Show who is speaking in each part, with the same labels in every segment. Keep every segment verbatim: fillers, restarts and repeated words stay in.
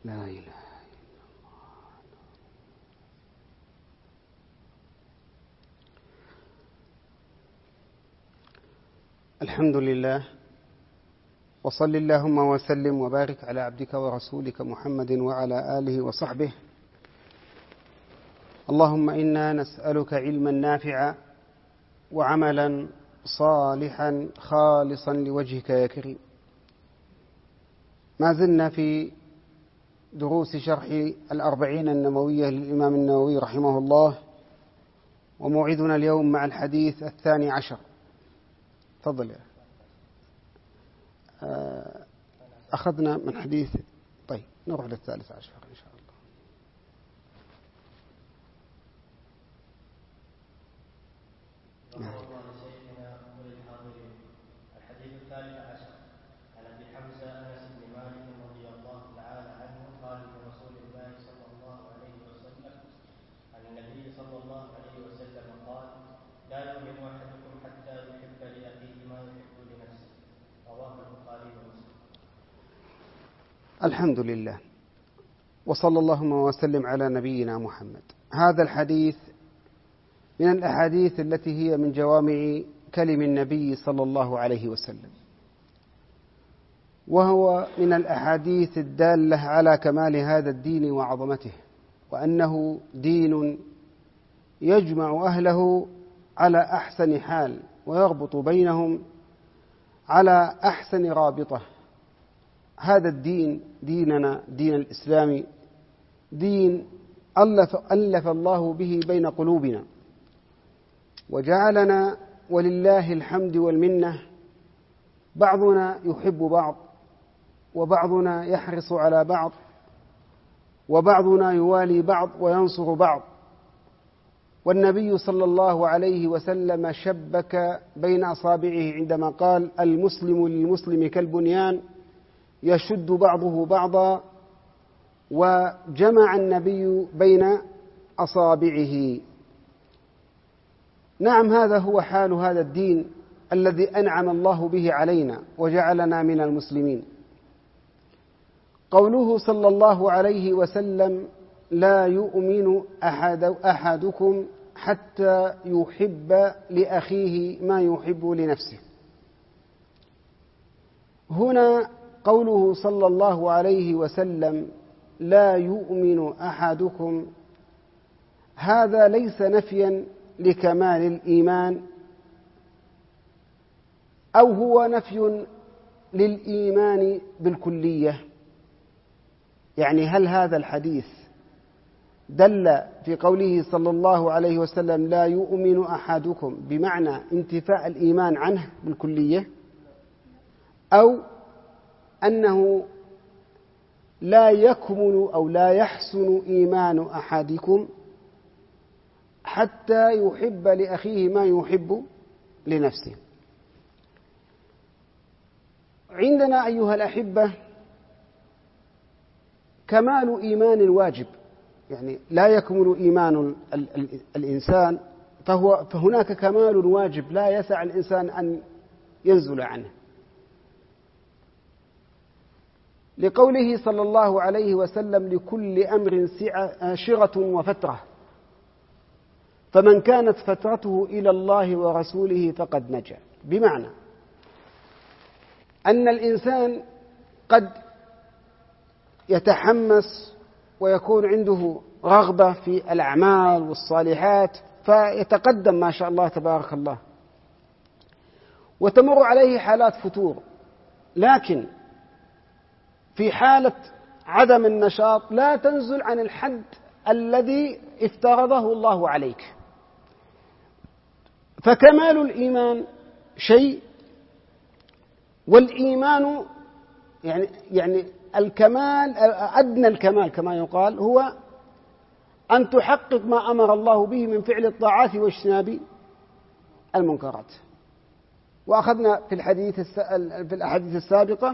Speaker 1: لا إله. الحمد لله، وصل اللهم وسلم وبارك على عبدك ورسولك محمد وعلى آله وصحبه. اللهم إنا نسألك علما نافعا وعملا صالحا خالصا لوجهك يا كريم. ما زلنا في دروس شرح الأربعين النووية للإمام النووي رحمه الله، وموعدنا اليوم مع الحديث الثاني عشر. تفضل يا أخذنا من حديث، طيب نروح للثالث عشر إن شاء الله.
Speaker 2: نعم. الحديث الثالث عشر عن ابي حمزه انس بن مالك رضي الله تعالى عنه قال لرسول الله صلى الله عليه وسلم عن النبي صلى الله عليه وسلم قال: لا يؤمن احدكم حتى يحب لاخيه ما يحب لنفسه. رواه البخاري ومسلم.
Speaker 1: الحمد لله، وصلى اللهم وسلم على نبينا محمد. هذا الحديث من الأحاديث التي هي من جوامع كلم النبي صلى الله عليه وسلم، وهو من الأحاديث الدالة على كمال هذا الدين وعظمته، وأنه دين يجمع أهله على أحسن حال ويربط بينهم على أحسن رابطة. هذا الدين ديننا، دين الإسلام، دين ألف, ألف الله به بين قلوبنا، وجعلنا ولله الحمد والمنة بعضنا يحب بعض، وبعضنا يحرص على بعض، وبعضنا يوالي بعض وينصر بعض. والنبي صلى الله عليه وسلم شبك بين أصابعه عندما قال: المسلم للمسلم كالبنيان يشد بعضه بعضا، وجمع النبي بين أصابعه. نعم، هذا هو حال هذا الدين الذي أنعم الله به علينا وجعلنا من المسلمين. قوله صلى الله عليه وسلم: لا يؤمن أحد أحدكم حتى يحب لأخيه ما يحب لنفسه. هنا قوله صلى الله عليه وسلم لا يؤمن أحدكم، هذا ليس نفيا لكمال الإيمان، أو هو نفي للإيمان بالكلية. يعني هل هذا الحديث دل في قوله صلى الله عليه وسلم لا يؤمن أحدكم بمعنى انتفاء الإيمان عنه بالكلية، أو أنه لا يكمل أو لا يحسن إيمان أحدكم حتى يحب لأخيه ما يحب لنفسه؟ عندنا أيها الأحبة كمال إيمان الواجب، يعني لا يكمل إيمان الإنسان، فهو فهناك كمال واجب لا يسع الإنسان أن ينزل عنه. لقوله صلى الله عليه وسلم: لكل أمر شرة وفترة، فمن كانت فترته إلى الله ورسوله فقد نجا. بمعنى أن الإنسان قد يتحمس ويكون عنده رغبة في الأعمال والصالحات فيتقدم ما شاء الله تبارك الله، وتمر عليه حالات فتور، لكن في حالة عدم النشاط لا تنزل عن الحد الذي افترضه الله عليك. فكمال الإيمان شيء، والإيمان يعني يعني الكمال، أدنى الكمال كما يقال، هو أن تحقق ما أمر الله به من فعل الطاعات واجتناب المنكرات. وأخذنا في الحديث في الأحاديث السابقة: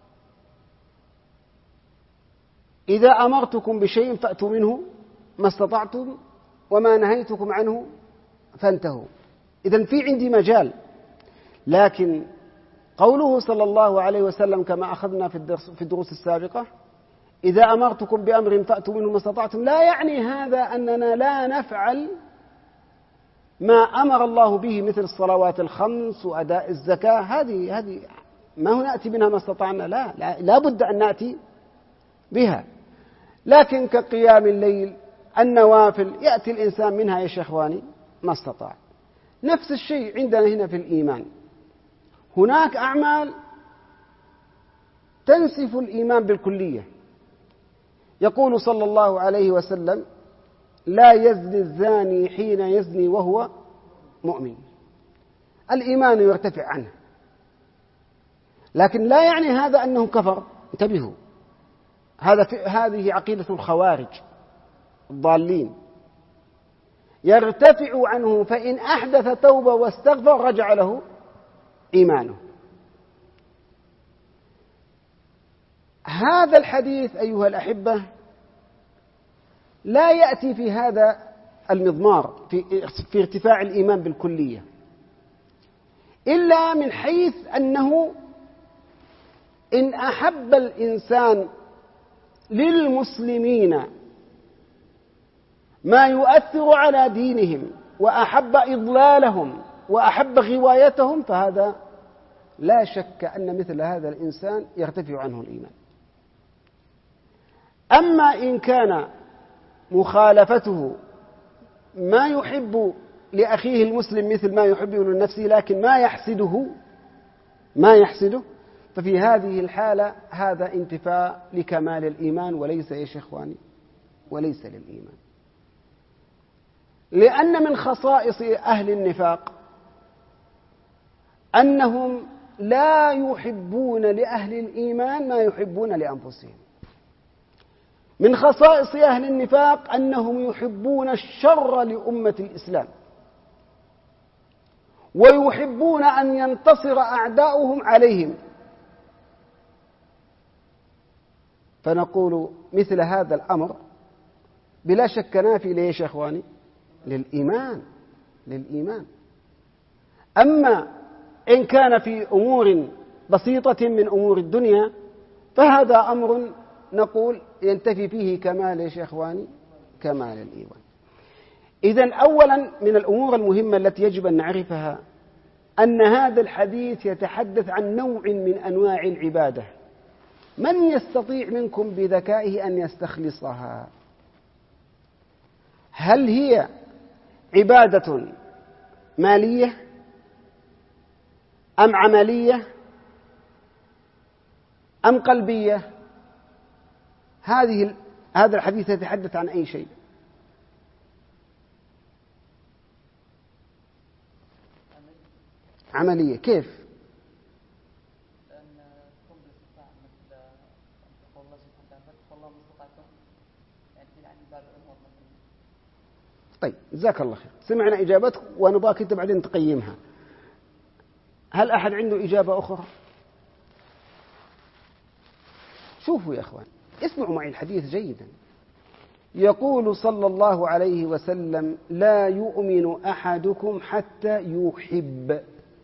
Speaker 1: إذا أمرتكم بشيء فأتوا منه ما استطعتم وما نهيتكم عنه فانتهوا. إذن في عندي مجال، لكن قوله صلى الله عليه وسلم كما أخذنا في الدروس السابقة: إذا أمرتكم بأمر فأتوا منه ما استطعتم، لا يعني هذا أننا لا نفعل ما أمر الله به مثل الصلوات الخمس وأداء الزكاة. هذه هذه ما هو نأتي منها ما استطعنا، لا لا, لا بد أن نأتي بها. لكن كقيام الليل، النوافل، يأتي الإنسان منها يا شيخواني ما استطاع. نفس الشيء عندنا هنا في الإيمان، هناك أعمال تنسف الإيمان بالكلية. يقول صلى الله عليه وسلم: لا يزني الزاني حين يزني وهو مؤمن. الإيمان يرتفع عنه، لكن لا يعني هذا أنه كفر. انتبهوا، هذا هذه عقيدة الخوارج الضالين. يرتفع عنه، فإن أحدث توبة واستغفر رجع له إيمانه. هذا الحديث أيها الأحبة لا يأتي في هذا المضمار في, في ارتفاع الإيمان بالكلية، إلا من حيث أنه إن أحب الإنسان للمسلمين ما يؤثر على دينهم وأحب إضلالهم وأحب غوايتهم، فهذا لا شك أن مثل هذا الإنسان يرتفع عنه الإيمان. أما إن كان مخالفته ما يحب لأخيه المسلم مثل ما يحبه لنفسه، لكن ما يحسده ما يحسده ففي هذه الحالة هذا انتفاء لكمال الإيمان وليس يا إخواني وليس للإيمان. لأن من خصائص أهل النفاق أنهم لا يحبون لأهل الإيمان ما يحبون لأنفسهم. من خصائص أهل النفاق أنهم يحبون الشر لأمة الإسلام، ويحبون أن ينتصر أعداؤهم عليهم. فنقول مثل هذا الأمر بلا شك نافي ليش يا إخواني؟ للإيمان للإيمان. أما إن كان في أمور بسيطة من أمور الدنيا فهذا أمر نقول ينتفي فيه كمال يا إخواني كمال الإيمان. إذن أولا من الأمور المهمة التي يجب أن نعرفها أن هذا الحديث يتحدث عن نوع من أنواع العبادة. من يستطيع منكم بذكائه أن يستخلصها؟ هل هي عبادة مالية أم عملية أم قلبية؟ هذه هذا الحديث يتحدث عن أي شيء؟ عملية. كيف؟ طيب جزاك الله خير، سمعنا إجابتك ونبغاك أنت بعدين تقيمها. هل أحد عنده إجابة أخرى؟ شوفوا يا أخوان، اسمعوا معي الحديث جيدا. يقول صلى الله عليه وسلم: لا يؤمن أحدكم حتى يحب.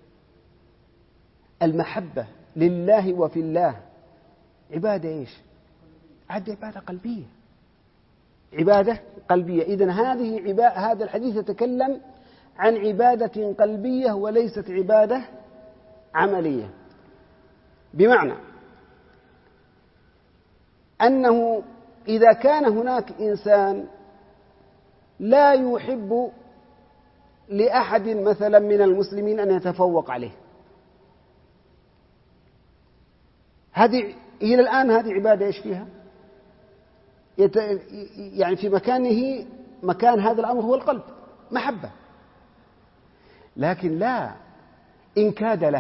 Speaker 1: المحبة لله وفي الله عبادة إيش؟ عبادة قلبية، عبادة قلبية. إذن هذه عبادة، هذا الحديث يتكلم عن عبادة قلبية وليست عبادة عملية. بمعنى أنه إذا كان هناك إنسان لا يحب لأحد مثلا من المسلمين أن يتفوق عليه، هذه إلى الآن هذه عبادة إيش فيها؟ يعني في مكانه مكان هذا الأمر هو القلب، محبة. لكن لا، إن كاد له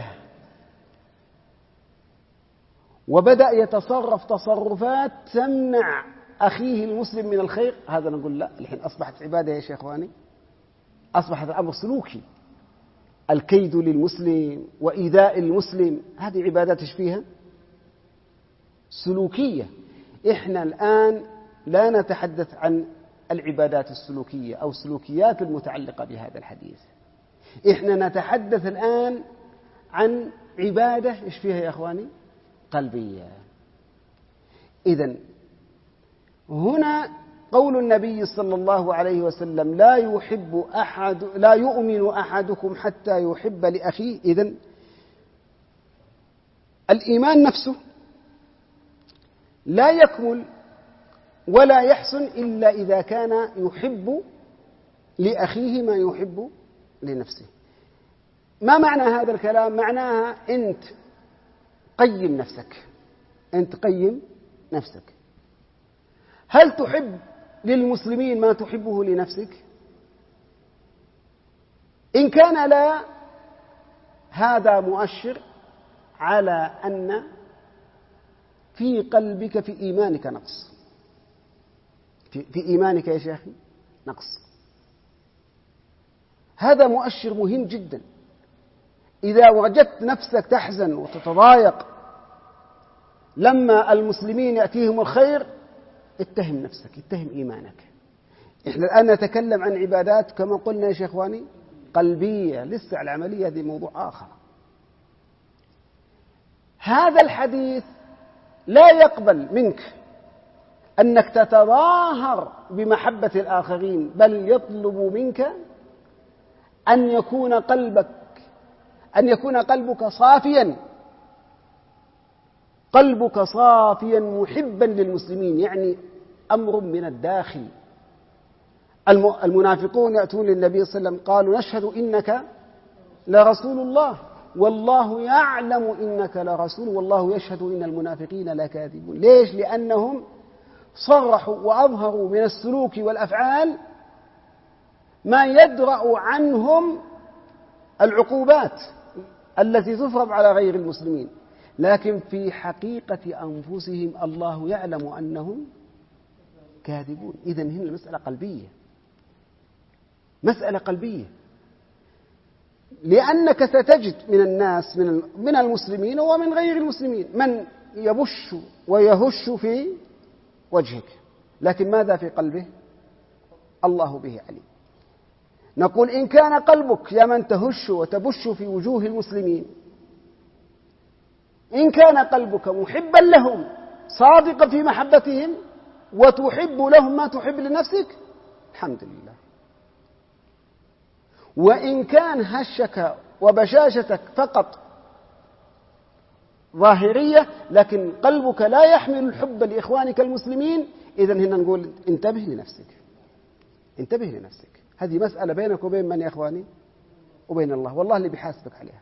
Speaker 1: وبدأ يتصرف تصرفات تمنع أخيه المسلم من الخير، هذا نقول لا، الحين أصبحت عبادة يا شيخواني، أصبحت الأمر سلوكي. الكيد للمسلم وإيذاء المسلم هذه عبادات إيش فيها؟ سلوكية. إحنا الآن لا نتحدث عن العبادات السلوكية أو السلوكيات المتعلقة بهذا الحديث. إحنا نتحدث الآن عن عبادة إيش فيها يا أخواني؟ قلبية. إذن هنا قول النبي صلى الله عليه وسلم لا يحب أحد لا يؤمن أحدكم حتى يحب لأخيه. إذن الإيمان نفسه لا يكمل ولا يحسن إلا إذا كان يحب لأخيه ما يحب لنفسه. ما معنى هذا الكلام؟ معناها أنت قيم نفسك، أنت قيم نفسك. هل تحب للمسلمين ما تحبه لنفسك؟ إن كان لا، هذا مؤشر على أن في قلبك في إيمانك نقص، في, في إيمانك يا شيخي نقص. هذا مؤشر مهم جدا. إذا وجدت نفسك تحزن وتتضايق لما المسلمين يأتيهم الخير، اتهم نفسك، اتهم إيمانك. إحنا الآن نتكلم عن عبادات كما قلنا يا شيخواني قلبية، لسه العملية هذه موضوع آخر. هذا الحديث لا يقبل منك أنك تتظاهر بمحبة الآخرين، بل يطلب منك أن يكون قلبك أن يكون قلبك صافيا، قلبك صافيا محبا للمسلمين، يعني أمر من الداخل. المنافقون يأتون للنبي صلى الله عليه وسلم قالوا نشهد إنك لرسول الله والله يعلم إنك لرسول والله يشهد إن المنافقين لكاذبون. ليش؟ لأنهم صرحوا وأظهروا من السلوك والأفعال ما يدرأ عنهم العقوبات التي تفرض على غير المسلمين، لكن في حقيقة أنفسهم الله يعلم أنهم كاذبون. إذن هنا المسألة قلبية، مسألة قلبية، لأنك ستجد من الناس من من المسلمين ومن غير المسلمين من يبش ويهش في وجهك، لكن ماذا في قلبه؟ الله به عليم. نقول إن كان قلبك يا من تهش وتبش في وجوه المسلمين، إن كان قلبك محبا لهم صادقا في محبتهم وتحب لهم ما تحب لنفسك، الحمد لله. وإن كان هشك وبشاشتك فقط ظاهرية لكن قلبك لا يحمل الحب لإخوانك المسلمين، إذن هنا نقول انتبه لنفسك، انتبه لنفسك. هذه مسألة بينك وبين من يا إخواني؟ وبين الله، والله اللي بيحاسبك عليها.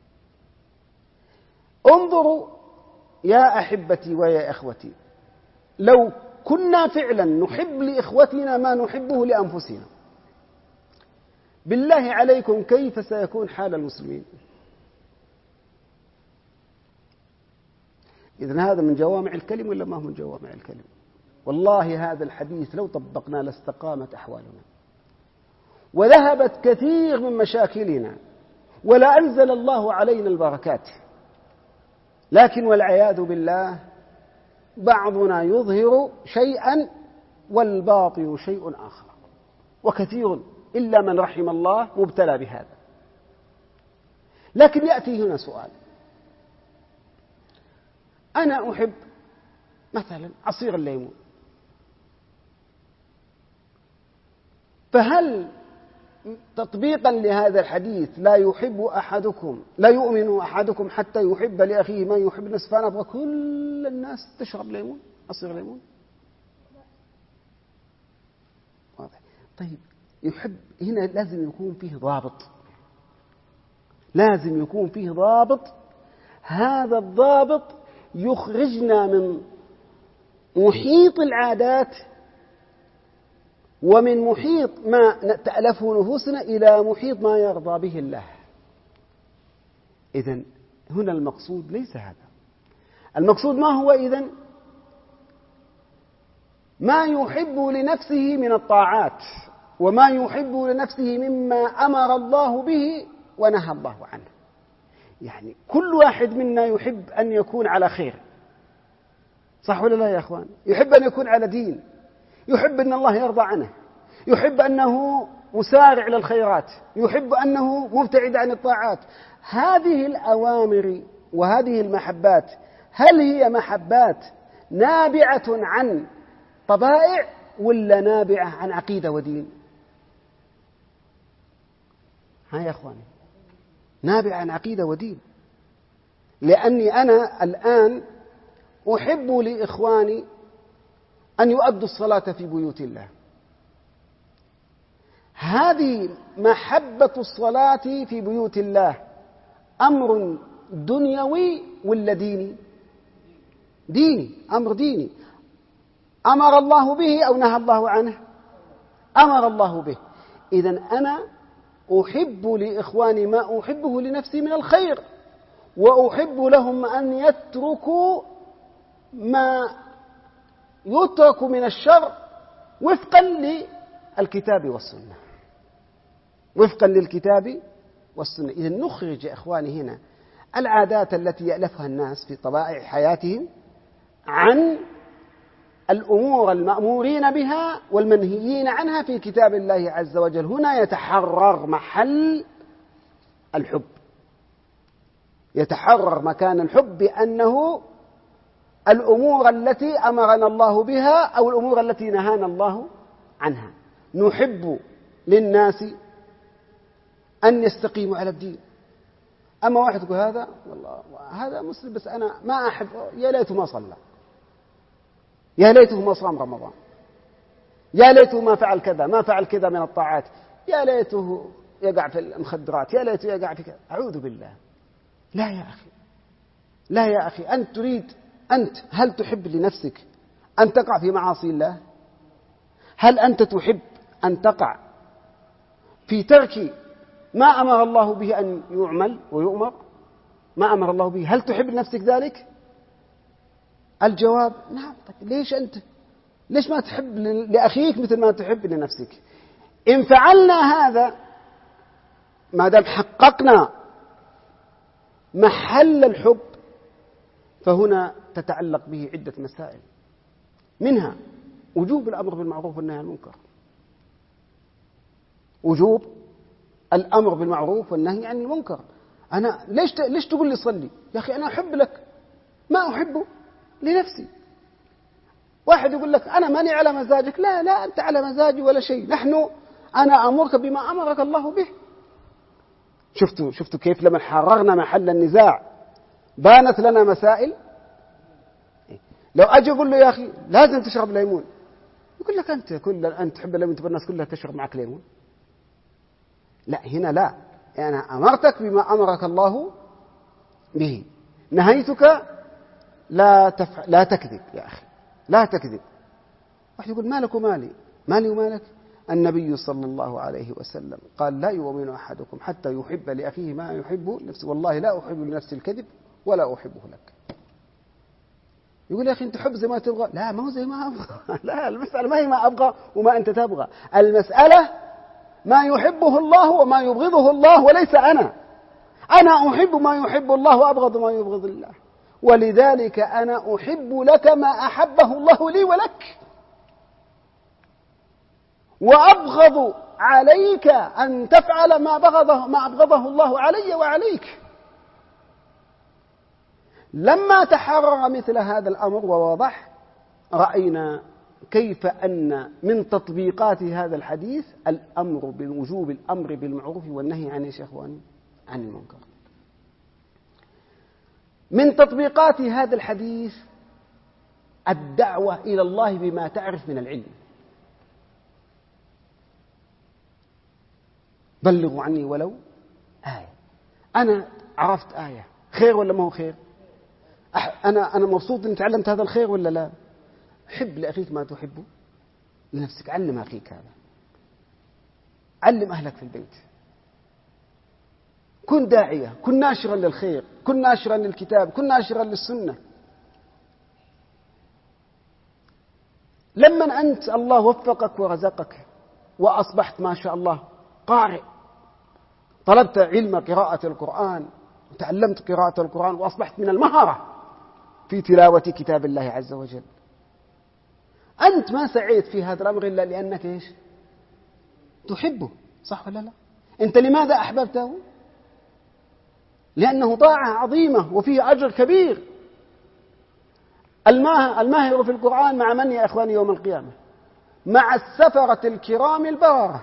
Speaker 1: انظروا يا أحبتي ويا إخوتي، لو كنا فعلا نحب لإخوتنا ما نحبه لأنفسنا، بالله عليكم كيف سيكون حال المسلمين؟ إذن هذا من جوامع الكلم ولا ما هو من جوامع الكلم؟ والله هذا الحديث لو طبقنا لاستقامت أحوالنا وذهبت كثير من مشاكلنا ولا أنزل الله علينا البركات. لكن والعياذ بالله بعضنا يظهر شيئا والباطن شيء آخر، وكثير إلا من رحم الله مبتلى بهذا. لكن يأتي هنا سؤال، أنا أحب مثلا عصير الليمون، فهل تطبيقا لهذا الحديث لا يحب أحدكم لا يؤمن أحدكم حتى يحب لأخيه ما يحب لنفسه، فأنا أبغى كل الناس تشرب ليمون عصير ليمون؟ واضح. طيب يحب هنا لازم يكون فيه ضابط، لازم يكون فيه ضابط. هذا الضابط يخرجنا من محيط العادات ومن محيط ما تألفه نفوسنا إلى محيط ما يرضى به الله. إذن هنا المقصود ليس هذا. المقصود ما هو إذن؟ ما يحب لنفسه من الطاعات وما يحب لنفسه مما أمر الله به ونهى الله عنه. يعني كل واحد منا يحب أن يكون على خير، صح ولا لا يا أخوان؟ يحب أن يكون على دين، يحب أن الله يرضى عنه، يحب أنه مسارع للخيرات، يحب أنه مبتعد عن الطاعات. هذه الأوامر وهذه المحبات هل هي محبات نابعة عن طبائع ولا نابعة عن عقيدة ودين؟ ها يا أخواني، نابعة عن عقيدة ودين. لأني أنا الآن أحب لإخواني أن يؤدوا الصلاة في بيوت الله. هذه محبة الصلاة في بيوت الله أمر دنيوي ولا ديني؟ ديني، أمر ديني. أمر الله به أو نهى الله عنه؟ أمر الله به. إذن أنا أحب لإخواني ما أحبه لنفسي من الخير، وأحب لهم أن يتركوا ما يترك من الشر وفقا للكتاب والسنة، وفقا للكتاب والسنة. إذن نخرج يا إخواني هنا العادات التي يألفها الناس في طبائع حياتهم عن الأمور المأمورين بها والمنهيين عنها في كتاب الله عز وجل. هنا يتحرر محل الحب، يتحرر مكان الحب بأنه الأمور التي أمرنا الله بها أو الأمور التي نهانا الله عنها. نحب للناس أن يستقيموا على الدين. أما واحد يقول هذا والله هذا مسلم بس أنا ما أحب، يا ليته ما صلى، يا ليته ما صام رمضان، يا ليته ما فعل كذا ما فعل كذا من الطاعات، يا ليته يقع في المخدرات، يا ليته يقع في كذا. أعوذ بالله. لا يا أخي، لا يا أخي، أنت تريد، أنت هل تحب لنفسك أن تقع في معاصي الله؟ هل أنت تحب أن تقع في ترك ما أمر الله به أن يعمل ويؤمر؟ ما أمر الله به، هل تحب لنفسك ذلك؟ الجواب نعم. ليش أنت ليش ما تحب لأخيك مثل ما تحب لنفسك؟ إن فعلنا هذا، ما دام حققنا محل الحب، فهنا تتعلق به عدة مسائل، منها وجوب الأمر بالمعروف والنهي عن المنكر. وجوب الأمر بالمعروف والنهي عن المنكر. أنا ليش ليش تقول لي صلي؟ يا أخي أنا أحب لك ما أحبه لنفسي. واحد يقول لك أنا ماني على مزاجك، لا لا أنت على مزاجي ولا شيء، نحن أنا أمرك بما أمرك الله به. شفتوا شفتوا كيف لما حررنا محل النزاع بانت لنا مسائل. لو أجي أقول له يا أخي لازم تشرب ليمون، يقول لك أنت كل أنت تحب الليمون تبغى الناس كلها تشرب معك ليمون. لا، هنا لا، أنا يعني أمرتك بما أمرك الله به، نهيتك لا تفع... لا تكذب يا أخي، لا تكذب. واحد يقول مالك ومالي، مالي ومالك. النبي صلى الله عليه وسلم قال لا يؤمن أحدكم حتى يحب لأخيه ما يحب نفسه. والله لا أحب لنفسي الكذب ولا أحبه لك. يقول يا أخي أنت تحب زي ما تبغى، لا ما هو زي ما أبغى. لا، المسألة ما هي ما أبغى وما أنت تبغى، المسألة ما يحبه الله وما يبغضه الله وليس أنا. أنا أحب ما يحب الله وأبغض ما يبغض الله، ولذلك أنا أحب لك ما أحبه الله لي ولك، وأبغض عليك أن تفعل ما بغضه ما أبغضه الله علي وعليك. لما تحرر مثل هذا الأمر ووضح، رأينا كيف أن من تطبيقات هذا الحديث الأمر بوجوب الأمر بالمعروف والنهي عن يا إخواني عن المنكر. من تطبيقات هذا الحديث الدعوة إلى الله بما تعرف من العلم. بلغوا عني ولو آية. أنا عرفت آية، خير ولا ما هو خير؟ أنا أنا مبسوط إن تعلمت هذا الخير ولا لا؟ حب لأخيك ما تحبه لنفسك. علم أخيك هذا، علم أهلك في البيت، كن داعية، كن ناشرا للخير، كن ناشرا للكتاب، كن ناشرا للسنة. لما أنت الله وفقك ورزقك وأصبحت ما شاء الله قارئ، طلبت علم قراءة القرآن وتعلمت قراءة القرآن وأصبحت من المهرة في تلاوة كتاب الله عز وجل، أنت ما سعيت في هذا الأمر إلا لأنك إيش؟ تحبه، صح ولا لا؟ أنت لماذا أحببته؟ لأنه طاعة عظيمة وفيه أجر كبير. الماهر في القرآن مع من يا إخواني يوم القيامة؟ مع السفرة الكرام البررة.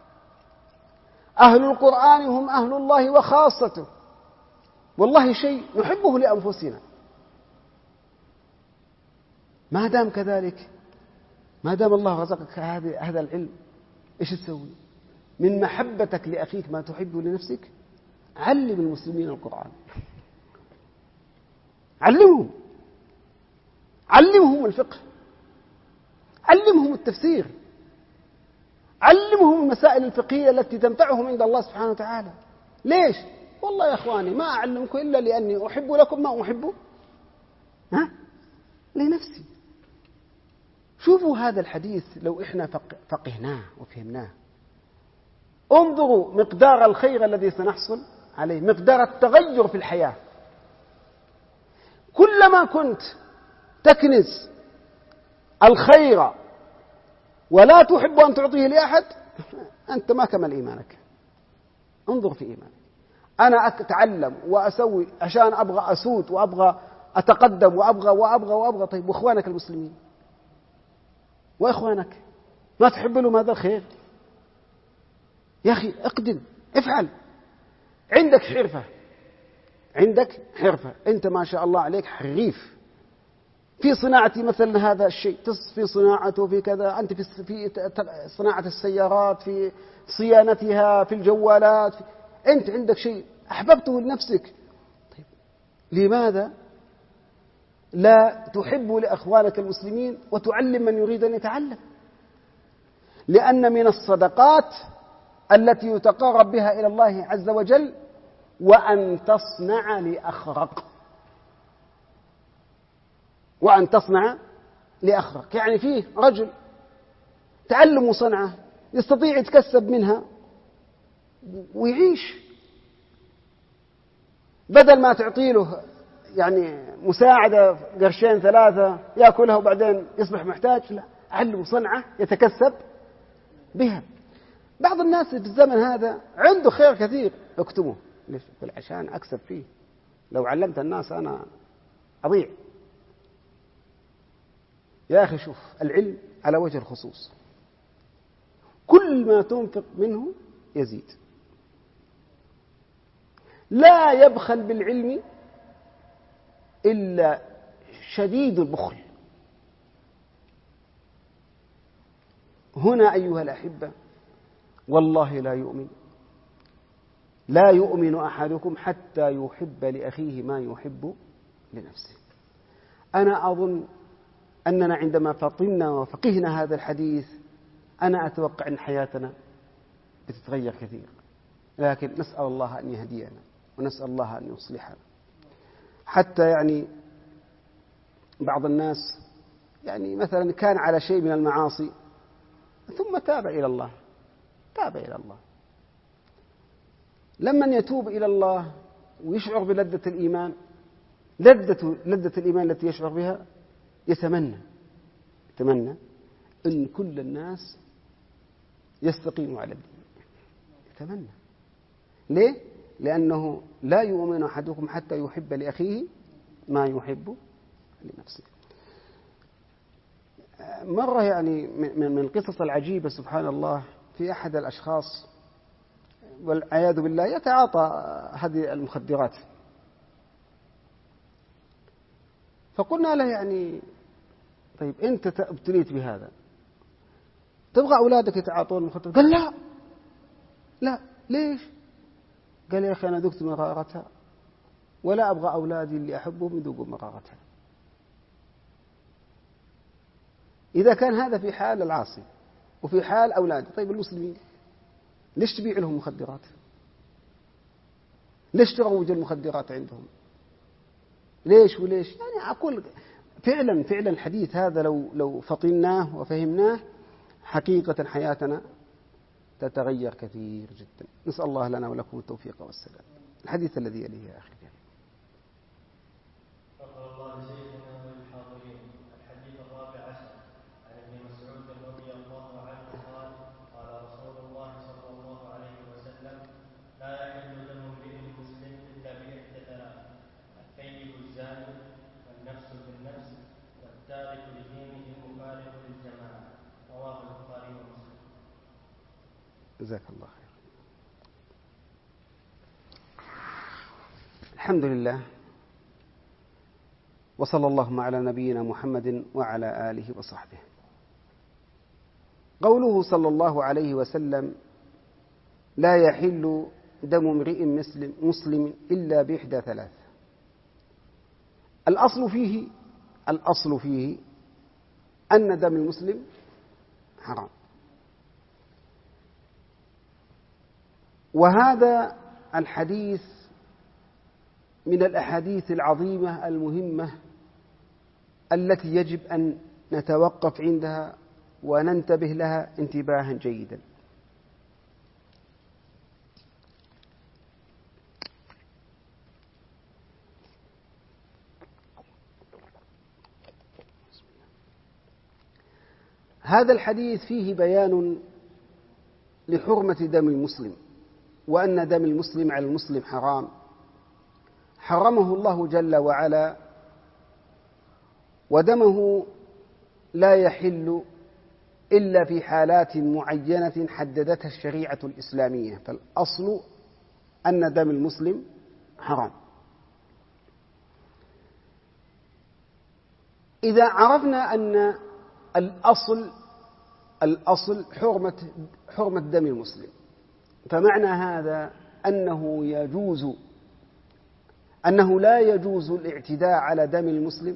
Speaker 1: أهل القرآن هم أهل الله وخاصته، والله شيء نحبه لأنفسنا. ما دام كذلك، ما دام الله رزقك هذا العلم، إيش تسوي؟ من محبتك لأخيك ما تحبه لنفسك، علم المسلمين القرآن، علمهم علمهم الفقه، علمهم التفسير، علمهم المسائل الفقهية التي تنفعهم عند الله سبحانه وتعالى. ليش؟ والله يا أخواني ما أعلمكم إلا لأني أحب لكم ما أحب ها؟ لنفسي. شوفوا هذا الحديث لو إحنا فقهناه وفهمناه، انظروا مقدار الخير الذي سنحصل عليه، مقدار التغير في الحياة. كلما كنت تكنز الخير ولا تحب أن تعطيه لأحد، أنت ما كمل إيمانك. انظر في إيمانك. أنا أتعلم وأسوي عشان أبغى أسود وأبغى أتقدم وأبغى وأبغى وأبغى. طيب وإخوانك المسلمين وإخوانك ما تحب لهم هذا الخير؟ يا أخي اقدم، افعل. عندك حرفة، عندك حرفة، أنت ما شاء الله عليك حريف في صناعة مثلا هذا الشيء، في صناعته، في كذا، أنت في في صناعة السيارات، في صيانتها، في الجوالات، في أنت عندك شيء أحببته لنفسك. طيب لماذا لا تحب لأخوانك المسلمين وتعلم من يريد أن يتعلم؟ لأن من الصدقات التي يتقرب بها إلى الله عز وجل وأن تصنع لأخرق، وأن تصنع لأخرق. يعني فيه رجل تعلم صنعة يستطيع يتكسب منها ويعيش، بدل ما تعطي له يعني مساعدة قرشين ثلاثة يأكلها وبعدين يصبح محتاج، لا، علم صنعة يتكسب بها. بعض الناس في الزمن هذا عنده خير كثير اكتمه، ليش؟ عشان أكسب فيه، لو علمت الناس أنا أضيع. يا أخي شوف، العلم على وجه الخصوص كل ما تنفق منه يزيد. لا يبخل بالعلم إلا شديد البخل. هنا أيها الأحبة والله لا يؤمن لا يؤمن أحدكم حتى يحب لأخيه ما يحب لنفسه. أنا أظن أننا عندما فطنا وفقهنا هذا الحديث أنا أتوقع أن حياتنا بتتغير كثير، لكن نسأل الله أن يهدينا ونسأل الله أن يصلحنا. حتى يعني بعض الناس يعني مثلا كان على شيء من المعاصي ثم تاب إلى الله تاب إلى الله لمن يتوب إلى الله ويشعر بلذة الإيمان، لذة لذة الإيمان التي يشعر بها، يتمنى يتمنى أن كل الناس يستقيموا على الدين. يتمنى. ليه؟ لأنه لا يؤمن أحدكم حتى يحب لأخيه ما يحب لنفسه. مرة يعني من القصص العجيبة سبحان الله، في أحد الأشخاص والعياذ بالله يتعاطى هذه المخدرات، فقلنا له يعني طيب أنت ابتليت بهذا، تبغى أولادك يتعاطون المخدرات؟ قال لا لا. ليش؟ قال يا أخي أنا ذقت مرارتها ولا أبغى أولادي اللي أحبهم يذوقوا مرارتها. إذا كان هذا في حال العاصي وفي حال أولاده، طيب المسلمين ليش تبيع لهم مخدرات؟ ليش تروج المخدرات عندهم؟ ليش وليش؟ يعني أقول فعلا فعلا الحديث هذا لو لو فطناه وفهمناه حقيقة حياتنا تتغير كثير جدا. نسأل الله لنا ولكم التوفيق والسلام. الحديث الذي يليه يا أخي الكريم.
Speaker 2: غفر الله لشيخنا وللحاضرين. الحديث الرابع عشر عن ابن مسعود رضي الله عنه قال قال رسول الله صلى الله عليه وسلم لا يحل دم امرئ مسلم الا باحدى ثلاث: الثيب الزاني والنفس بالنفس
Speaker 1: جزاك الله خير. الحمد لله، وصلى اللهم على نبينا محمد وعلى آله وصحبه. قوله صلى الله عليه وسلم: لا يحل دم امرئ مسلم, مسلم إلا بإحدى ثلاث. الأصل فيه الأصل فيه أن دم المسلم حرام، وهذا الحديث من الأحاديث العظيمة المهمة التي يجب أن نتوقف عندها وننتبه لها انتباها جيدا. هذا الحديث فيه بيان لحرمة دم المسلم، وأن دم المسلم على المسلم حرام، حرمه الله جل وعلا، ودمه لا يحل إلا في حالات معينة حددتها الشريعة الإسلامية. فالأصل أن دم المسلم حرام. إذا عرفنا أن الأصل الأصل حرمة حرمة دم المسلم، فمعنى هذا أنه يجوز أنه لا يجوز الاعتداء على دم المسلم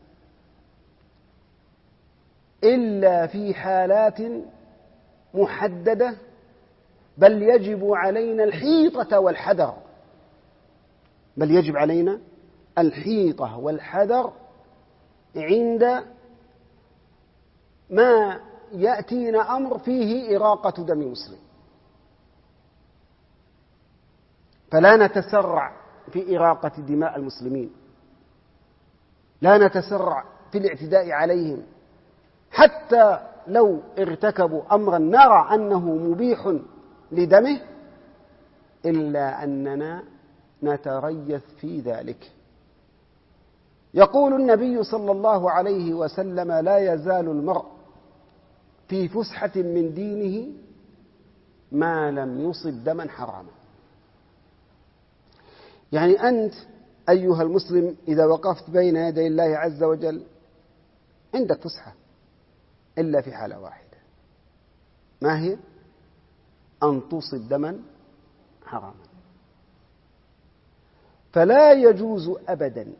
Speaker 1: إلا في حالات محددة، بل يجب علينا الحيطة والحذر بل يجب علينا الحيطة والحذر عند ما يأتينا أمر فيه إراقة دم مسلم. فلا نتسرع في إراقة دماء المسلمين، لا نتسرع في الاعتداء عليهم، حتى لو ارتكبوا أمرا نرى أنه مبيح لدمه، إلا أننا نتريث في ذلك. يقول النبي صلى الله عليه وسلم: لا يزال المرء في فسحة من دينه ما لم يصب دما حراما. يعني أنت أيها المسلم إذا وقفت بين يدي الله عز وجل عندك فسحة إلا في حالة واحدة، ما هي؟ أن تصب دما حراما. فلا يجوز أبدا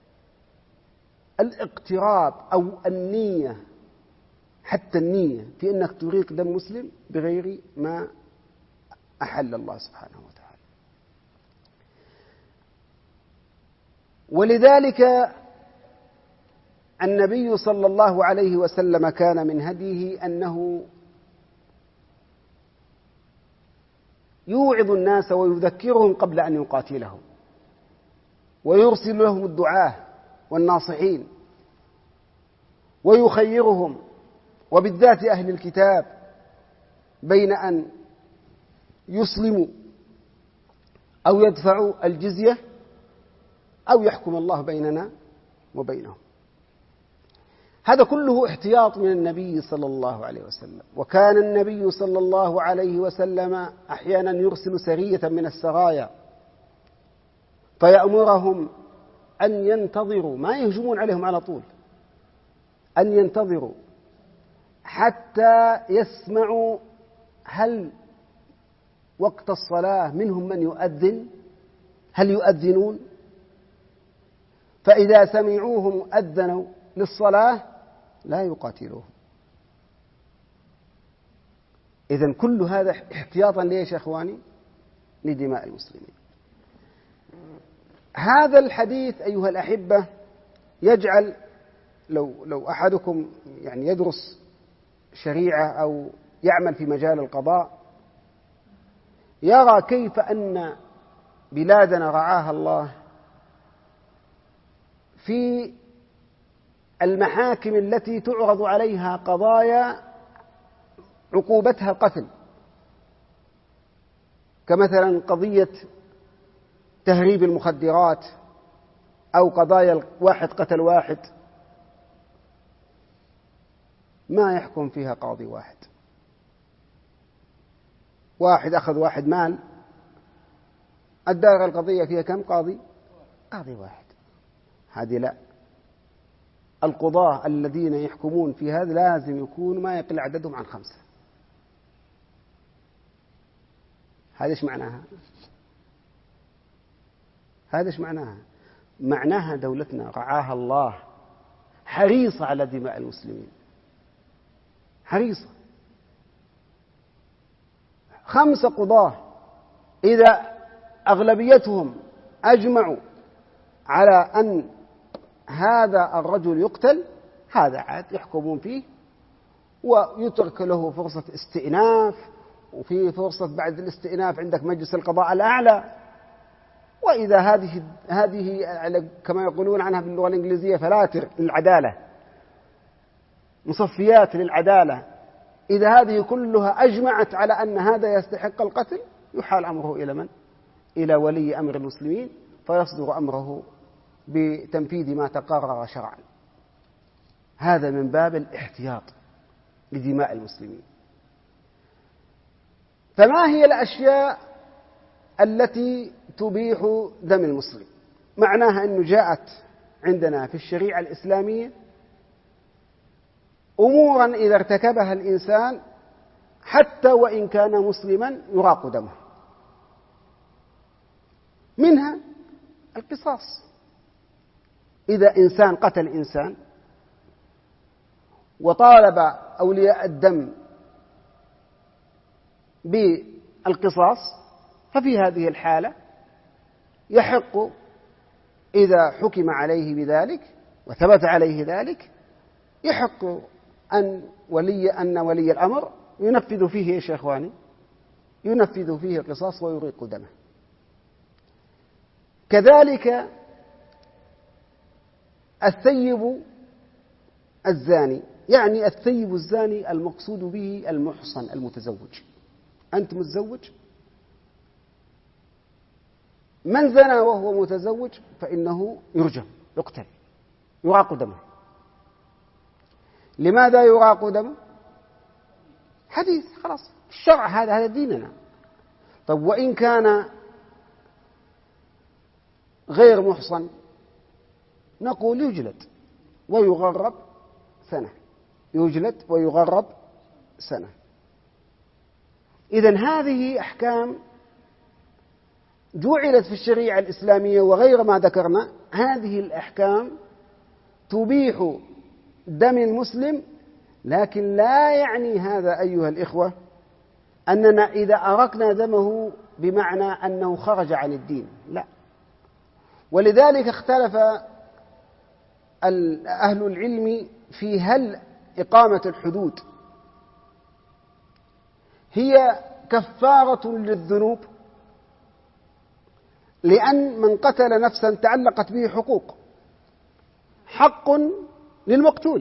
Speaker 1: الاقتراب أو النية، حتى النية في أنك تريق دم مسلم بغير ما أحل الله سبحانه وتعالى. ولذلك النبي صلى الله عليه وسلم كان من هديه أنه يوعظ الناس ويذكرهم قبل أن يقاتلهم، ويرسل لهم الدعاة والناصحين، ويخيرهم، وبالذات أهل الكتاب، بين أن يسلموا أو يدفعوا الجزية أو يحكم الله بيننا وبينهم. هذا كله احتياط من النبي صلى الله عليه وسلم. وكان النبي صلى الله عليه وسلم أحيانا يرسل سرية من السرايا فيأمرهم أن ينتظروا، ما يهجمون عليهم على طول، أن ينتظروا حتى يسمعوا هل وقت الصلاة منهم من يؤذن، هل يؤذنون، فإذا سمعوهم أذنوا للصلاة لا يقاتلوهم. إذن كل هذا احتياطا ليش يا أخواني؟ لدماء المسلمين. هذا الحديث أيها الأحبة يجعل لو لو أحدكم يعني يدرس شريعة أو يعمل في مجال القضاء يرى كيف أن بلادنا رعاها الله في المحاكم التي تعرض عليها قضايا عقوبتها القتل، كمثلا قضية تهريب المخدرات أو قضايا واحد قتل واحد، ما يحكم فيها قاضي واحد، واحد أخذ واحد مال، الدائرة القضية فيها كم قاضي؟ قاضي واحد. هذه لا، القضاة الذين يحكمون في هذا لازم يكون ما يقل عددهم عن خمسة. هذا إيش معناها؟ هذا إيش معناها؟ معناها دولتنا رعاها الله حريصة على دماء المسلمين، حريصة. خمسة قضاة إذا أغلبيتهم أجمعوا على أن هذا الرجل يقتل، هذا عاد يحكمون فيه ويترك له فرصة استئناف، وفي فرصة بعد الاستئناف عندك مجلس القضاء الأعلى. وإذا هذه هذه كما يقولون عنها باللغة الإنجليزية فلاتر للعدالة، مصفيات للعدالة، إذا هذه كلها أجمعت على أن هذا يستحق القتل، يحال أمره إلى من؟ إلى ولي أمر المسلمين، فيصدر أمره بتنفيذ ما تقرر شرعا. هذا من باب الاحتياط لدماء المسلمين. فما هي الأشياء التي تبيح دم المسلم؟ معناها أنه جاءت عندنا في الشريعة الإسلامية أمورا إذا ارتكبها الإنسان حتى وإن كان مسلما يراق دمه. منها القصاص. إذا إنسان قتل إنسان وطالب أولياء الدم بالقصاص، ففي هذه الحالة يحق إذا حكم عليه بذلك وثبت عليه ذلك، يحق أن ولي أن ولي الأمر ينفذ فيه يا إخواني، ينفذ فيه القصاص ويريق دمه. كذلك الثيب الزاني، يعني الثيب الزاني المقصود به المحصن المتزوج. أنت متزوج، من زنى وهو متزوج فإنه يرجم، يقتل، يراق دمه. لماذا يراق دمه؟ حديث خلاص الشرع، هذا هذا ديننا. طب وإن كان غير محصن نقول يجلد ويغرب سنة، يجلد ويغرب سنة. إذن هذه أحكام جعلت في الشريعة الإسلامية وغير ما ذكرنا. هذه الأحكام تبيح دم المسلم، لكن لا يعني هذا أيها الإخوة أننا إذا أرقنا دمه بمعنى أنه خرج عن الدين، لا. ولذلك اختلف أهل العلم في هل إقامة الحدود هي كفارة للذنوب، لأن من قتل نفسا تعلقت به حقوق، حق للمقتول،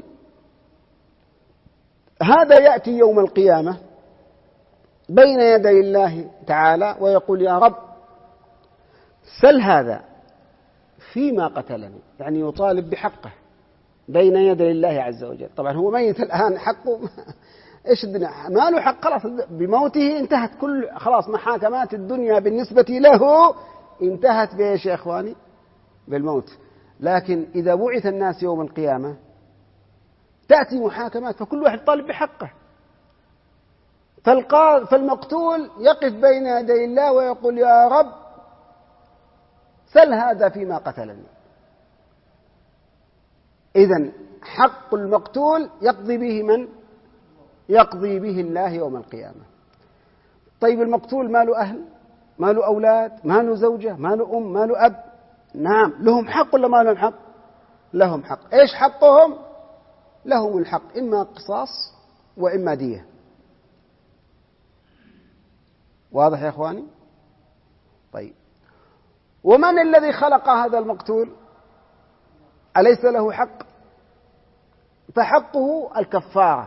Speaker 1: هذا يأتي يوم القيامة بين يدي الله تعالى ويقول يا رب سل هذا فيما قتلني، يعني يطالب بحقه بين يدي الله عز وجل. طبعا هو ميت الآن، حقه إيش الدنيا، ما له حق، خلاص بموته انتهت كل خلاص محاكمات الدنيا بالنسبة له انتهت بإيش يا إخواني؟ بالموت. لكن إذا بعث الناس يوم القيامة تأتي محاكمات، فكل واحد طالب بحقه، فالمقتول يقف بين يدي الله ويقول يا رب سل هذا فيما قتلني. إذن حق المقتول يقضي به من؟ يقضي به الله يوم القيامة. طيب المقتول ما له أهل، ما له أولاد، ما له زوجة، ما له أم، ما له أب، نعم لهم حق ولا ما لهم حق؟ لهم حق. إيش حقهم؟ لهم الحق إما قصاص وإما دية. واضح يا إخواني؟ طيب ومن الذي خلق هذا المقتول؟ أليس له حق؟ فحقه الكفارة،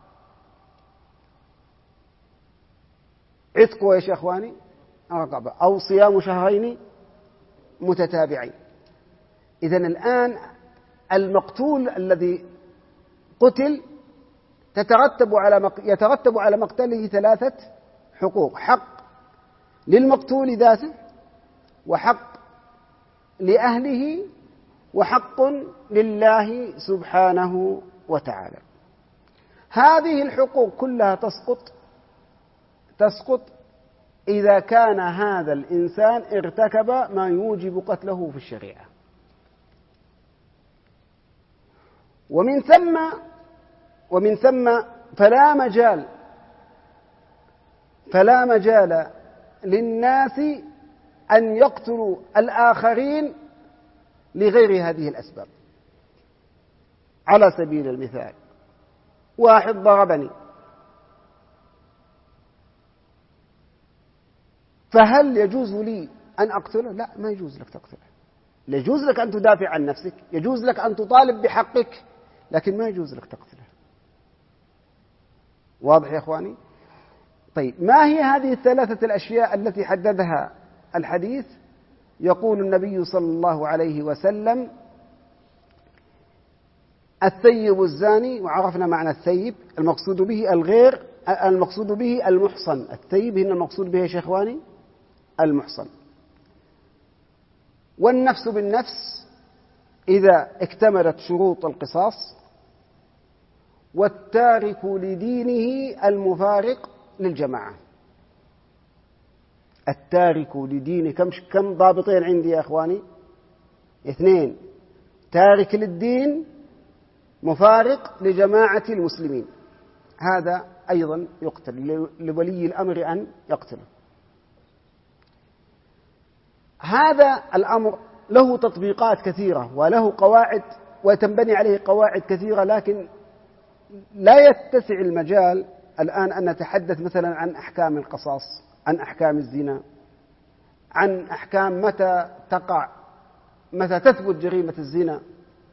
Speaker 1: عتقه يا إخواني رقبة، أو صيام شهرين متتابعين. إذن الآن المقتول الذي قتل تترتب على مق... يترتب على مقتله ثلاثة حقوق: حق للمقتول ذاته، وحق لأهله، وحق لله سبحانه وتعالى. هذه الحقوق كلها تسقط تسقط إذا كان هذا الإنسان ارتكب ما يوجب قتله في الشريعة. ومن ثم ومن ثم فلا مجال فلا مجال للناس أن يقتلوا الآخرين لغير هذه الأسباب. على سبيل المثال: واحد ضربني، فهل يجوز لي أن أقتله؟ لا، ما يجوز لك تقتله. يجوز لك أن تدافع عن نفسك، يجوز لك أن تطالب بحقك، لكن ما يجوز لك تقتله. واضح يا إخواني؟ طيب، ما هي هذه الثلاثة الأشياء التي حددها الحديث؟ يقول النبي صلى الله عليه وسلم: الثيب الزاني، وعرفنا معنى الثيب، المقصود به الغير المقصود به المحصن. الثيب هنا المقصود به يا شيخواني المحصن. والنفس بالنفس إذا اكتملت شروط القصاص. والتارك لدينه المفارق للجماعة. التارك لدينه، كم كم ضابطين عندي يا أخواني؟ اثنين: تارك للدين، مفارق لجماعة المسلمين. هذا أيضا يقتل، لولي الأمر أن يقتله. هذا الأمر له تطبيقات كثيرة وله قواعد وتنبني عليه قواعد كثيرة، لكن لا يتسع المجال الآن أن نتحدث مثلا عن أحكام القصاص، عن أحكام الزنا، عن أحكام متى تقع متى تثبت جريمة الزنا.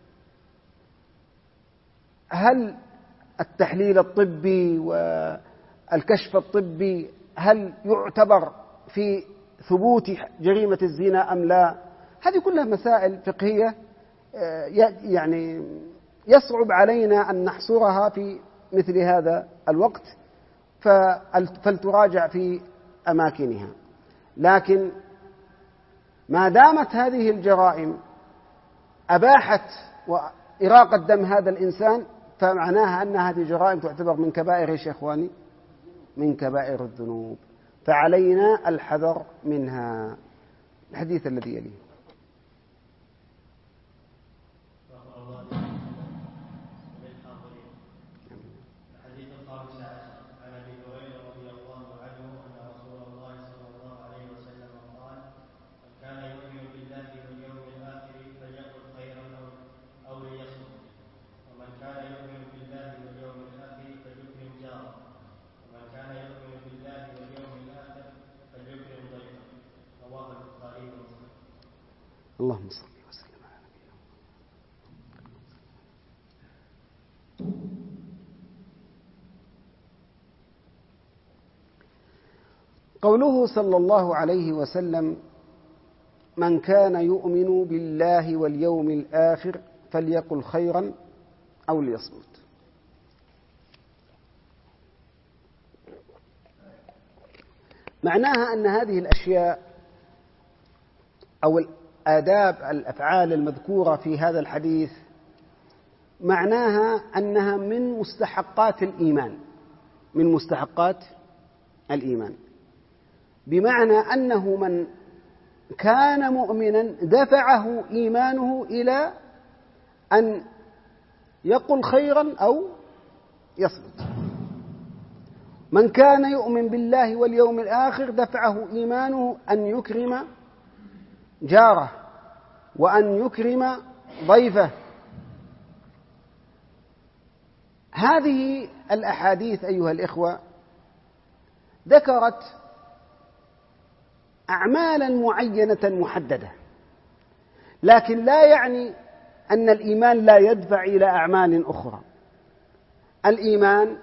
Speaker 1: هل التحليل الطبي والكشف الطبي هل يعتبر في ثبوت جريمة الزنا أم لا؟ هذه كلها مسائل فقهية يعني يصعب علينا أن نحصرها في مثل هذا الوقت، فلتراجع في أماكنها. لكن ما دامت هذه الجرائم أباحت وإراقة دم هذا الإنسان، فمعناها أن هذه الجرائم تعتبر من كبائر يا إخواني، من كبائر الذنوب، فعلينا الحذر منها. الحديث الذي يليه: اللهم صل وسلم على نبينا محمد. قوله صلى الله عليه وسلم: من كان يؤمن بالله واليوم الآخر فليقل خيرا أو ليصمت. معناها أن هذه الأشياء أو آداب الأفعال المذكورة في هذا الحديث معناها أنها من مستحقات الإيمان، من مستحقات الإيمان، بمعنى أنه من كان مؤمنا دفعه إيمانه إلى أن يقل خيرا أو يصمت. من كان يؤمن بالله واليوم الآخر دفعه إيمانه أن يكرم جاره وأن يكرم ضيفه. هذه الأحاديث أيها الإخوة ذكرت أعمالا معينة محددة، لكن لا يعني أن الإيمان لا يدفع إلى أعمال أخرى. الإيمان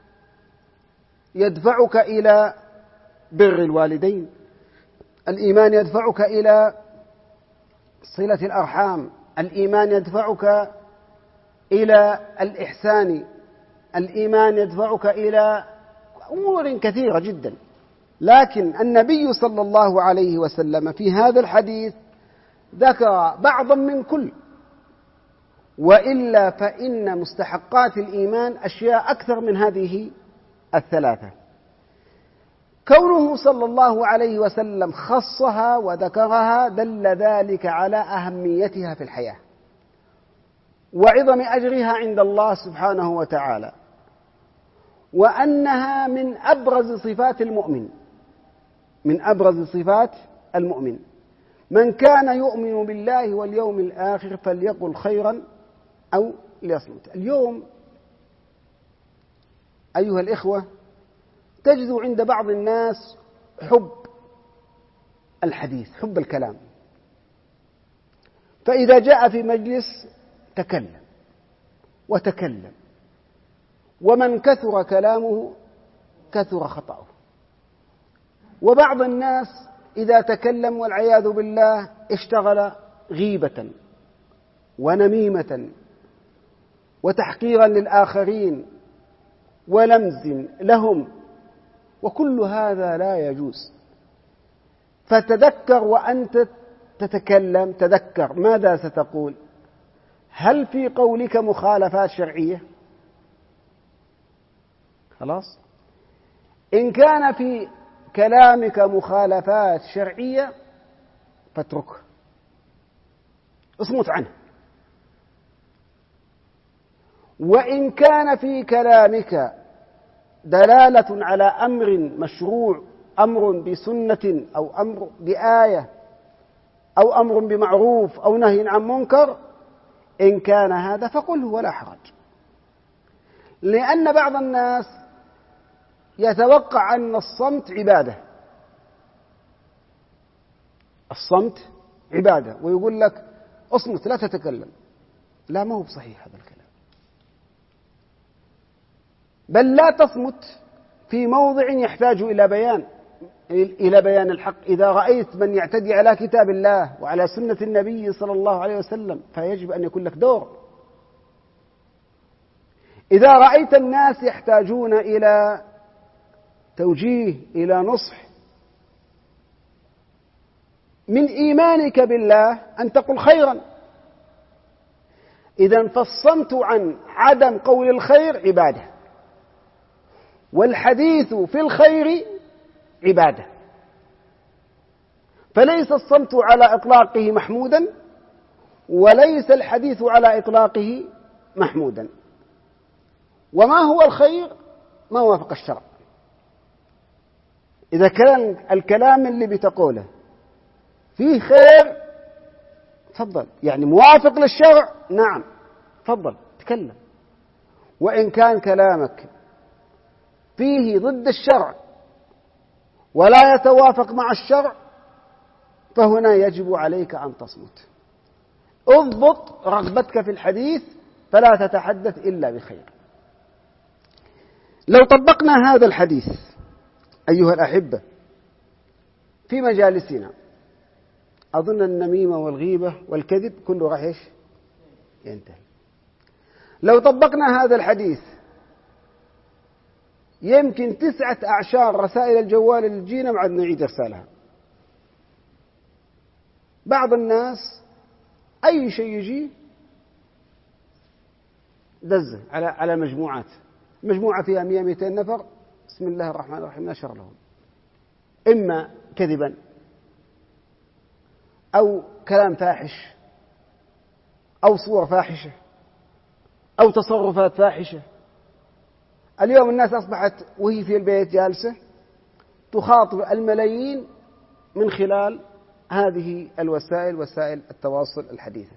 Speaker 1: يدفعك إلى بر الوالدين، الإيمان يدفعك إلى صلة الأرحام، الإيمان يدفعك إلى الإحسان، الإيمان يدفعك إلى أمور كثيرة جدا. لكن النبي صلى الله عليه وسلم في هذا الحديث ذكر بعضا من كل، وإلا فإن مستحقات الإيمان أشياء أكثر من هذه الثلاثة. كونه صلى الله عليه وسلم خصها وذكرها دل ذلك على أهميتها في الحياة وعظم أجرها عند الله سبحانه وتعالى، وأنها من أبرز صفات المؤمن، من أبرز صفات المؤمن. من كان يؤمن بالله واليوم الآخر فليقل خيرا أو ليصمت. اليوم أيها الإخوة تجد عند بعض الناس حب الحديث، حب الكلام، فإذا جاء في مجلس تكلم وتكلم، ومن كثر كلامه كثر خطأه. وبعض الناس إذا تكلم والعياذ بالله اشتغل غيبة ونميمة وتحقيرا للآخرين ولمز لهم، وكل هذا لا يجوز. فتذكر وأنت تتكلم، تذكر ماذا ستقول. هل في قولك مخالفات شرعية؟ خلاص، إن كان في كلامك مخالفات شرعية فاتركه، اصمت عنه. وإن كان في كلامك دلالة على أمر مشروع، أمر بسنة أو أمر بآية أو أمر بمعروف أو نهي عن منكر، إن كان هذا فقله ولا حرج. لأن بعض الناس يتوقع أن الصمت عبادة، الصمت عبادة، ويقول لك اصمت لا تتكلم. لا، ما هو بصحيح هذا الكلام. بل لا تصمت في موضع يحتاج إلى بيان إلى بيان الحق. إذا رأيت من يعتدي على كتاب الله وعلى سنة النبي صلى الله عليه وسلم فيجب أن يكون لك دور. إذا رأيت الناس يحتاجون إلى توجيه، إلى نصح، من إيمانك بالله أن تقول خيرا. إذن فالصمت عن عدم قول الخير عبادة، والحديث في الخير عبادة. فليس الصمت على إطلاقه محمودا، وليس الحديث على إطلاقه محمودا. وما هو الخير؟ ما وافق الشرع. إذا كان الكلام اللي بتقوله فيه خير تفضل، يعني موافق للشرع، نعم تفضل تكلم. وإن كان كلامك فيه ضد الشرع ولا يتوافق مع الشرع فهنا يجب عليك أن تصمت. اضبط رغبتك في الحديث فلا تتحدث إلا بخير. لو طبقنا هذا الحديث أيها الأحبة في مجالسنا، أظن النميمة والغيبة والكذب كله راح إيش ينتهي. لو طبقنا هذا الحديث يمكن تسعة أعشار رسائل الجوال اللي تجينا بعد نعيد إرسالها. بعض الناس أي شيء يجي دزه على على مجموعات، مجموعة فيها مئة مئتين نفر، بسم الله الرحمن الرحيم نشر لهم إما كذبا أو كلام فاحش أو صور فاحشة أو تصرفات فاحشة. اليوم الناس أصبحت وهي في البيت جالسة تخاطب الملايين من خلال هذه الوسائل، وسائل التواصل الحديثة.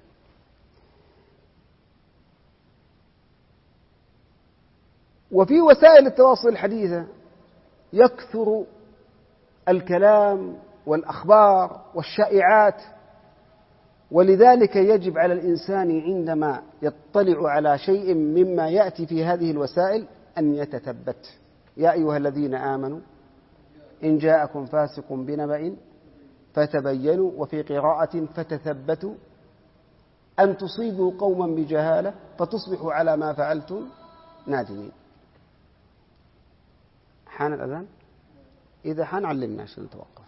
Speaker 1: وفي وسائل التواصل الحديثة يكثر الكلام والأخبار والشائعات، ولذلك يجب على الإنسان عندما يطلع على شيء مما يأتي في هذه الوسائل أن يتثبت. يا أيها الذين آمنوا إن جاءكم فاسق بنبأ فتبينوا، وفي قراءة فتثبتوا أن تصيبوا قوما بجهالة فتصبحوا على ما فعلتم نادمين. حان الأذان؟ إذا حنعلمنا عشان نتوقف.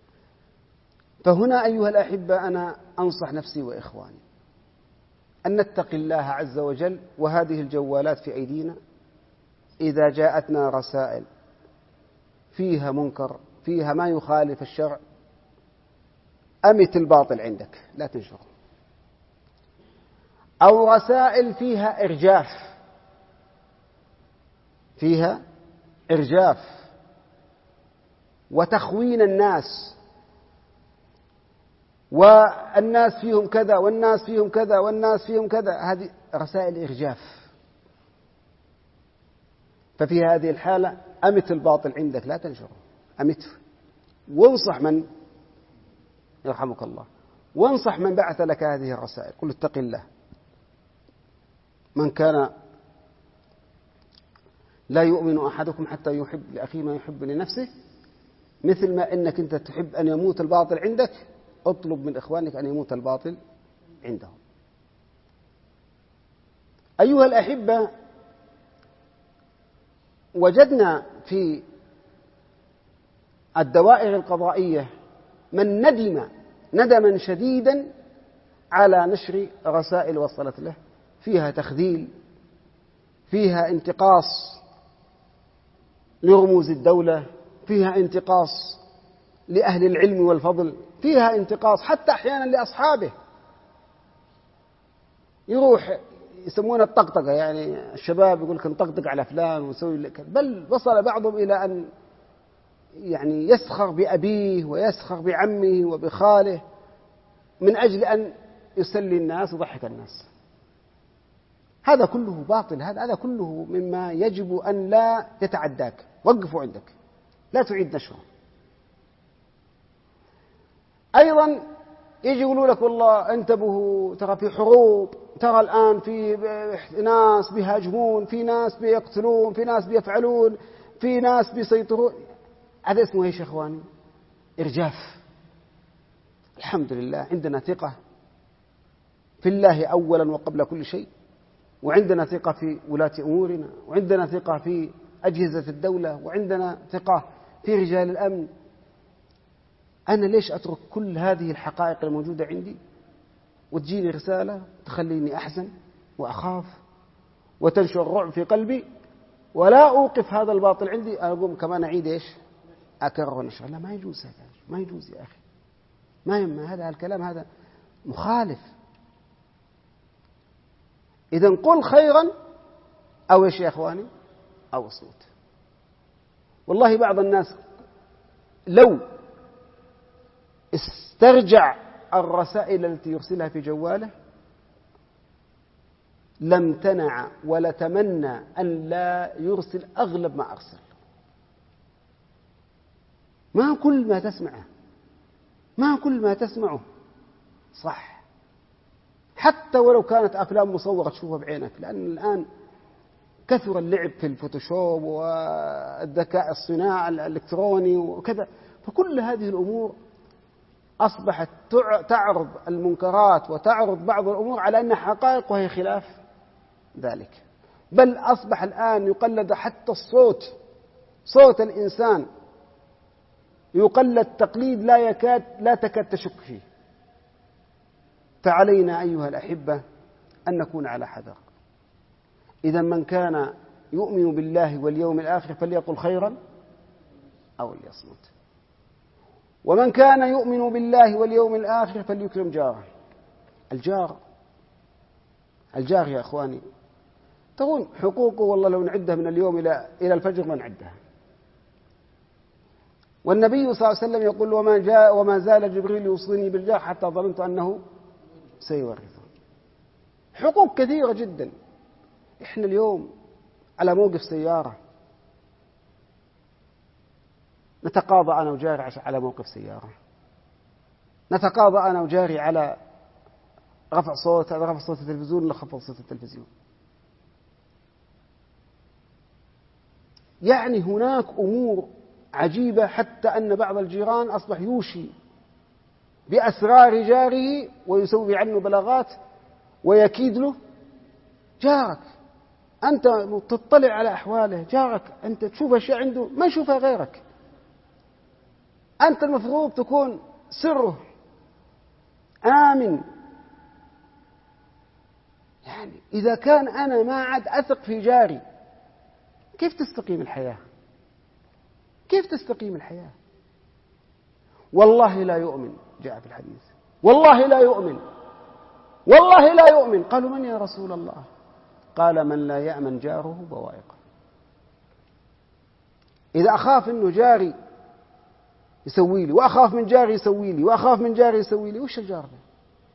Speaker 1: فهنا أيها الأحبة أنا أنصح نفسي وإخواني أن نتقي الله عز وجل، وهذه الجوالات في أيدينا إذا جاءتنا رسائل فيها منكر فيها ما يخالف الشرع أمت الباطل عندك لا تنشره، أو رسائل فيها إرجاف فيها إرجاف وتخوين الناس، والناس فيهم كذا والناس فيهم كذا والناس فيهم كذا، هذه رسائل إرجاف. ففي هذه الحالة أمت الباطل عندك لا تنشره، أمته، وانصح من يرحمك الله، وانصح من بعث لك هذه الرسائل، قل اتق الله. من كان لا يؤمن أحدكم حتى يحب لأخيه ما يحب لنفسه، مثل ما إنك أنت تحب أن يموت الباطل عندك، اطلب من إخوانك أن يموت الباطل عندهم. أيها الأحبة، وجدنا في الدوائر القضائية من ندم ندما شديدا على نشر رسائل وصلت له فيها تخذيل، فيها انتقاص لرموز الدولة، فيها انتقاص لأهل العلم والفضل، فيها انتقاص حتى أحيانا لأصحابه. يروح يسمونه الطقطقة، يعني الشباب يقول لك نطقطق على فلان ونسوي لك، بل وصل بعضهم إلى أن يعني يسخر بأبيه ويسخر بعمه وبخاله من أجل أن يسلي الناس ويضحك الناس. هذا كله باطل، هذا كله مما يجب أن لا يتعداك، وقفوا عندك لا تعيد نشره. أيضا يجي يقولوا لك والله انتبهوا ترى في حروب، ترى الآن في ناس بيهاجمون، في ناس بيقتلون، في ناس بيفعلون، في ناس بيسيطرون. هذا اسمه ايش يا اخواني؟ إرجاف. الحمد لله عندنا ثقة في الله أولا وقبل كل شيء، وعندنا ثقة في ولاة أمورنا، وعندنا ثقة في أجهزة الدولة، وعندنا ثقة في رجال الأمن. أنا ليش أترك كل هذه الحقائق الموجودة عندي وتجيني رسالة تخليني أحزن وأخاف وتنشر الرعب في قلبي، ولا أوقف هذا الباطل عندي؟ أنا أقوم كمان أعيد إيش؟ أكرر ونشر. لا، ما يجوز هذا، ما يجوز يا أخي، ما يما هذا الكلام هذا مخالف. إذن قل خيرا أو إيش يا أخواني؟ أو اصمت. والله بعض الناس لو استرجع الرسائل التي يرسلها في جواله لم تنع ولا تمنى أن لا يرسل أغلب ما أرسل. ما كل ما تسمعه ما كل ما تسمعه صح، حتى ولو كانت أفلام مصورة تشوفها بعينك، لأن الآن كثر اللعب في الفوتوشوب والذكاء الصناعي الإلكتروني وكذا، فكل هذه الأمور أصبحت تعرض المنكرات وتعرض بعض الأمور على أنها حقائق وهي خلاف ذلك. بل أصبح الآن يقلد حتى الصوت، صوت الإنسان يقلد تقليد لا يكاد لا تكاد تشك فيه. فعلينا أيها الأحبة أن نكون على حذر. إذا من كان يؤمن بالله واليوم الآخر فليقل خيرا أو ليصمت، ومن كان يؤمن بالله واليوم الآخر فليكرم جاره. الجار الجار يا أخواني تقول حقوقه والله لو نعدها من اليوم إلى إلى الفجر ما نعدها. والنبي صلى الله عليه وسلم يقول وما جاء وما زال جبريل يوصيني بالجار حتى ظننت أنه سيورثه. حقوق كثيرة جدا. إحنا اليوم على موقف سيارة نتقاضى أنا وجاري على موقف سيارة، نتقاضى أنا وجاري على رفع صوت على رفع صوت التلفزيون ولا خفض صوت التلفزيون. يعني هناك أمور عجيبة، حتى أن بعض الجيران أصبح يوشي بأسرار جاره ويسوي عنه بلاغات ويكيد له. جارك أنت تطلع على أحواله، جارك أنت تشوف أشياء عنده ما يشوفها غيرك. أنت المفروض تكون سره آمن. يعني إذا كان أنا ما عاد أثق في جاري كيف تستقيم الحياة؟ كيف تستقيم الحياة؟ والله لا يؤمن، جاء في الحديث والله لا يؤمن، والله لا يؤمن. قالوا من يا رسول الله؟ قال من لا يأمن جاره بوائقه. إذا أخاف أنه جاري يسوي لي، وأخاف من جاري يسوي لي، وأخاف من جاري يسوي لي، وش الجار ده؟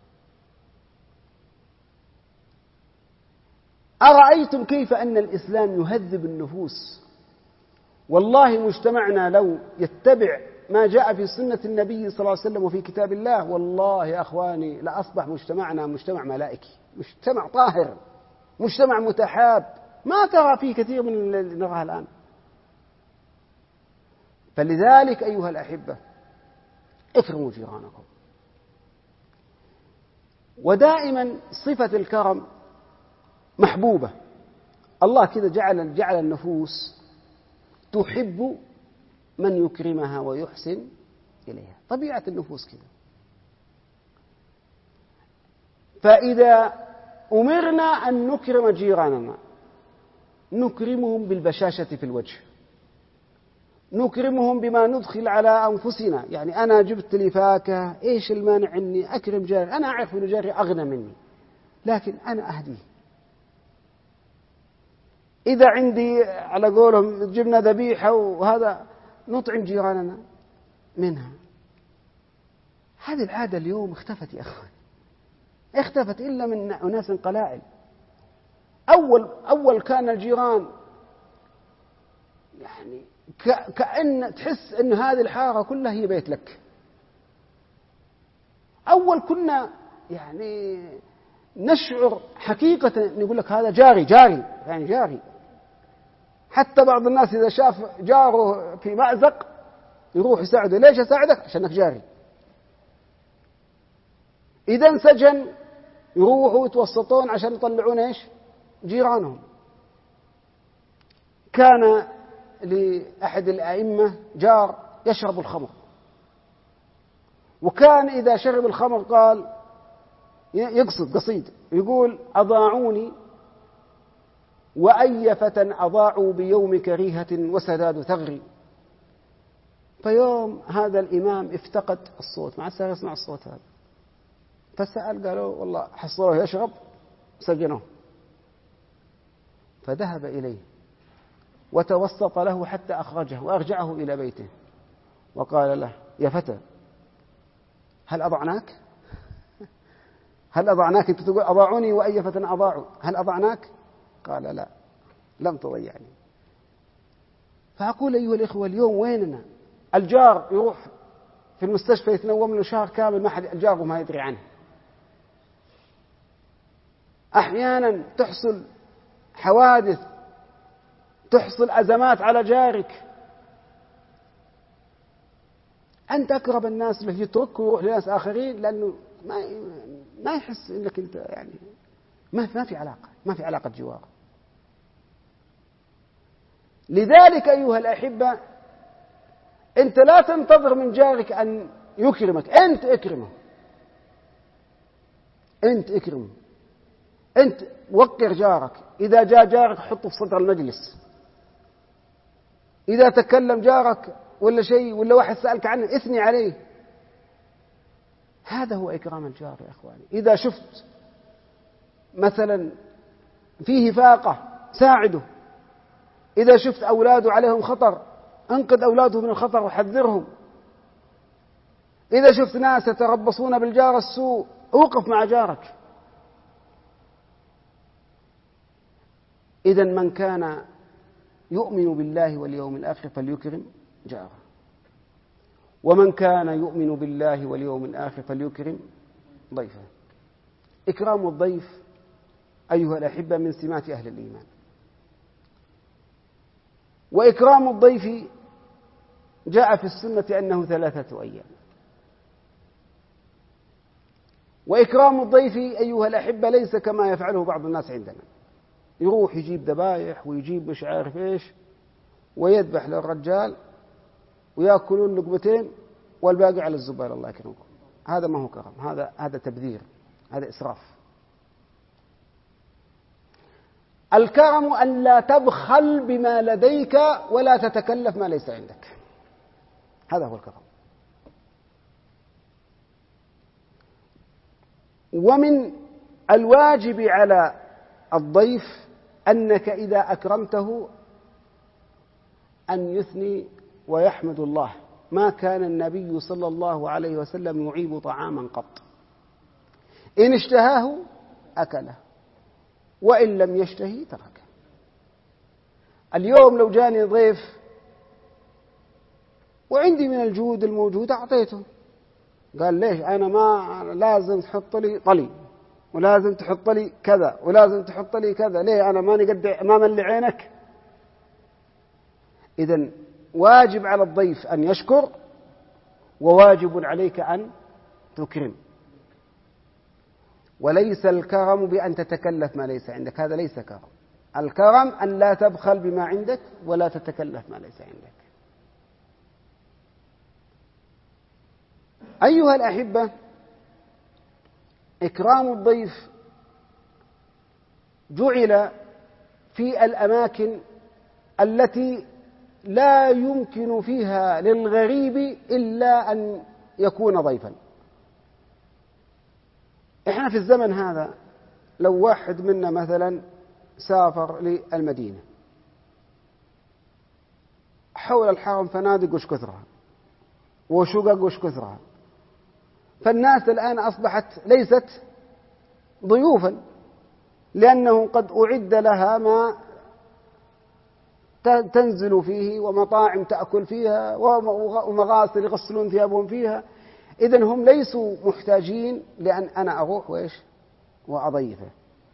Speaker 1: أرأيتم كيف أن الإسلام يهذب النفوس؟ والله مجتمعنا لو يتبع ما جاء في سنة النبي صلى الله عليه وسلم وفي كتاب الله، والله يا أخواني لأصبح مجتمعنا مجتمع ملائكي، مجتمع طاهر، مجتمع متحاب، ما ترى فيه كثير من اللي نراه الآن. فلذلك أيها الأحبة اكرموا جيرانكم. ودائما صفة الكرم محبوبة. الله كذا جعل جعل النفوس تحب من يكرمها ويحسن إليها، طبيعة النفوس كذا. فإذا أمرنا أن نكرم جيراننا نكرمهم بالبشاشة في الوجه، نكرمهم بما ندخل على أنفسنا. يعني أنا جبت لي فاكهة، إيش المانع أني أكرم جاري؟ أنا أعرف أن جاري أغنى مني لكن أنا أهديه. إذا عندي على قولهم جبنا ذبيحة وهذا نطعم جيراننا منها. هذه العادة اليوم اختفت يا أخوان، اختفت إلا من أناس قلائل. أول أول كان الجيران يعني كأن تحس أن هذه الحارة كلها هي بيت لك. أول كنا يعني نشعر حقيقة نقول لك هذا جاري جاري يعني جاري. حتى بعض الناس إذا شاف جاره في مأزق يروح يساعده. ليش أساعدك؟ عشانك جاري. إذا انسجن يروحوا يتوسطون عشان يطلعون إيش؟ جيرانهم. كان لأحد الأئمة جار يشرب الخمر، وكان إذا شرب الخمر قال يقصد قصيد يقول أضاعوني وأي فتى أضاعوا بيوم كريهة وسداد ثغري. فيوم هذا الإمام افتقد الصوت، ما عاد يسمع الصوت هذا، فسأل قالوا والله حصلوه يشرب سجنوه. فذهب إليه وتوسط له حتى أخرجه وأرجعه إلى بيته وقال له يا فتى هل أضعناك؟ هل أضعناك؟ أنت تقول أضاعوني وأي فتى أضاعوا، هل أضعناك؟ قال لا لم تضيعني. فأقول أيها الإخوة اليوم ويننا؟ الجار يروح في المستشفى يتنوم له شهر كامل ما حد الجار ما يدري عنه. أحيانا تحصل حوادث، تحصل أزمات على جارك، أنت أقرب الناس له يتركه ويروح لناس آخرين لأنه ما ما يحس إنك أنت يعني ما ما في علاقة ما في علاقة جوار. لذلك أيها الأحبة أنت لا تنتظر من جارك أن يكرمك، أنت اكرمه، أنت اكرمه، أنت وقر جارك. إذا جاء جارك حطه في صدر المجلس، إذا تكلم جارك ولا شيء ولا واحد سألك عنه اثني عليه. هذا هو إكرام الجار يا أخواني. إذا شفت مثلا فيه فاقة ساعده، إذا شفت أولاده عليهم خطر انقذ أولاده من الخطر وحذرهم، إذا شفت ناس يتربصون بالجار السوء اوقف مع جارك. إذن من كان يؤمن بالله واليوم الآخر فليكرم جاره، ومن كان يؤمن بالله واليوم الآخر فليكرم ضيفه. إكرام الضيف أيها الأحبة من سمات أهل الإيمان. وإكرام الضيف جاء في السنة أنه ثلاثة أيام. وإكرام الضيف أيها الأحبة ليس كما يفعله بعض الناس عندنا، يروح يجيب ذبائح ويجيب مش عارف إيش ويذبح للرجال ويأكلون لقمتين والباقي على الزبائن الله يكرمكم. هذا ما هو كرم، هذا هذا تبذير، هذا إسراف. الكرم أن لا تبخل بما لديك ولا تتكلف ما ليس عندك، هذا هو الكرم. ومن الواجب على الضيف أنك إذا أكرمته أن يثني ويحمد الله. ما كان النبي صلى الله عليه وسلم يعيب طعاما قط، إن اشتهاه أكله وإن لم يشتهي تركه. اليوم لو جاني ضيف وعندي من الجهود الموجودة أعطيته، قال ليش أنا ما لازم تحط لي طلي ولازم تحط لي كذا ولازم تحط لي كذا، ليه أنا ماني قد ما ملي عينك؟ إذن واجب على الضيف أن يشكر، وواجب عليك أن تكرم. وليس الكرم بأن تتكلف ما ليس عندك، هذا ليس كرم. الكرم أن لا تبخل بما عندك ولا تتكلف ما ليس عندك. أيها الأحبة، إكرام الضيف جعل في الأماكن التي لا يمكن فيها للغريب إلا أن يكون ضيفا. إحنا في الزمن هذا لو واحد منا مثلا سافر للمدينة، حول الحرم فنادق وش كثرها وشقق وش كثرها، فالناس الآن أصبحت ليست ضيوفا، لأنه قد أعد لها ما تنزل فيه ومطاعم تأكل فيها ومغاسل يغسلون ثيابهم فيها. إذن هم ليسوا محتاجين لأن أنا أروح وإيش وأضيفه.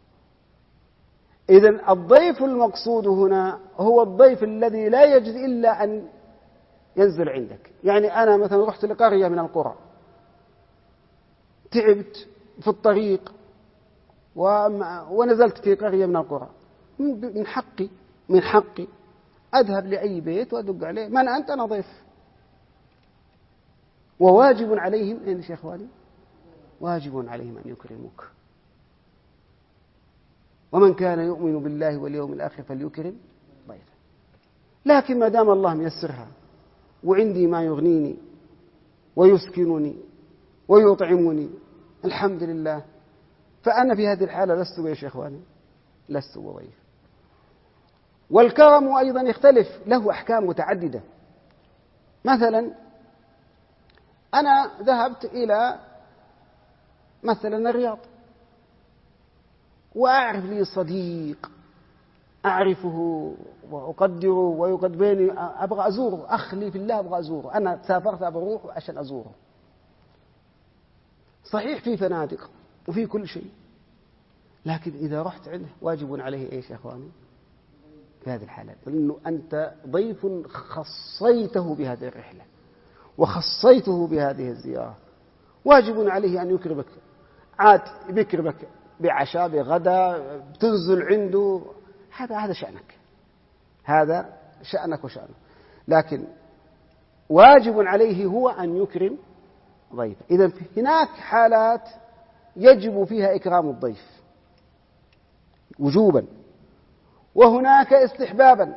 Speaker 1: إذن الضيف المقصود هنا هو الضيف الذي لا يجد إلا أن ينزل عندك. يعني أنا مثلا رحت لقرية من القرى، تعبت في الطريق ونزلت في قرية من القرى، من حقي من حقي أذهب لأي بيت وأدق عليه، من أنت؟ أنا ضيف. وواجب عليهم إن يا إخواني، واجب عليهم أن يكرموك. ومن كان يؤمن بالله واليوم الآخر فليكرم ضيفه. لكن ما دام الله ميسرها وعندي ما يغنيني ويسكنني ويطعمني الحمد لله، فأنا في هذه الحالة لست بإيش يا إخواني؟ لست بضيف. والكرم أيضا يختلف، له أحكام متعددة. مثلا أنا ذهبت إلى مثلا الرياض وأعرف لي صديق أعرفه وأقدره ويقد بيني، أبغى أزوره، أخلي في الله أبغى أزوره، أنا سافرت أبغى أروح عشان أزوره. صحيح في فنادق وفي كل شيء، لكن إذا رحت عنده واجب عليه إيش يا أخواني؟ في هذه الحالة لأنه أنت ضيف خصيته بهذه الرحلة وخصيته بهذه الزيارة، واجب عليه أن يكرمك. عاد بيكرمك بعشاء بغدا بتنزل عنده، هذا هذا شأنك، هذا شأنك وشأنه. لكن واجب عليه هو أن يكرم ضيفه. إذن هناك حالات يجب فيها إكرام الضيف وجوبا، وهناك استحبابا.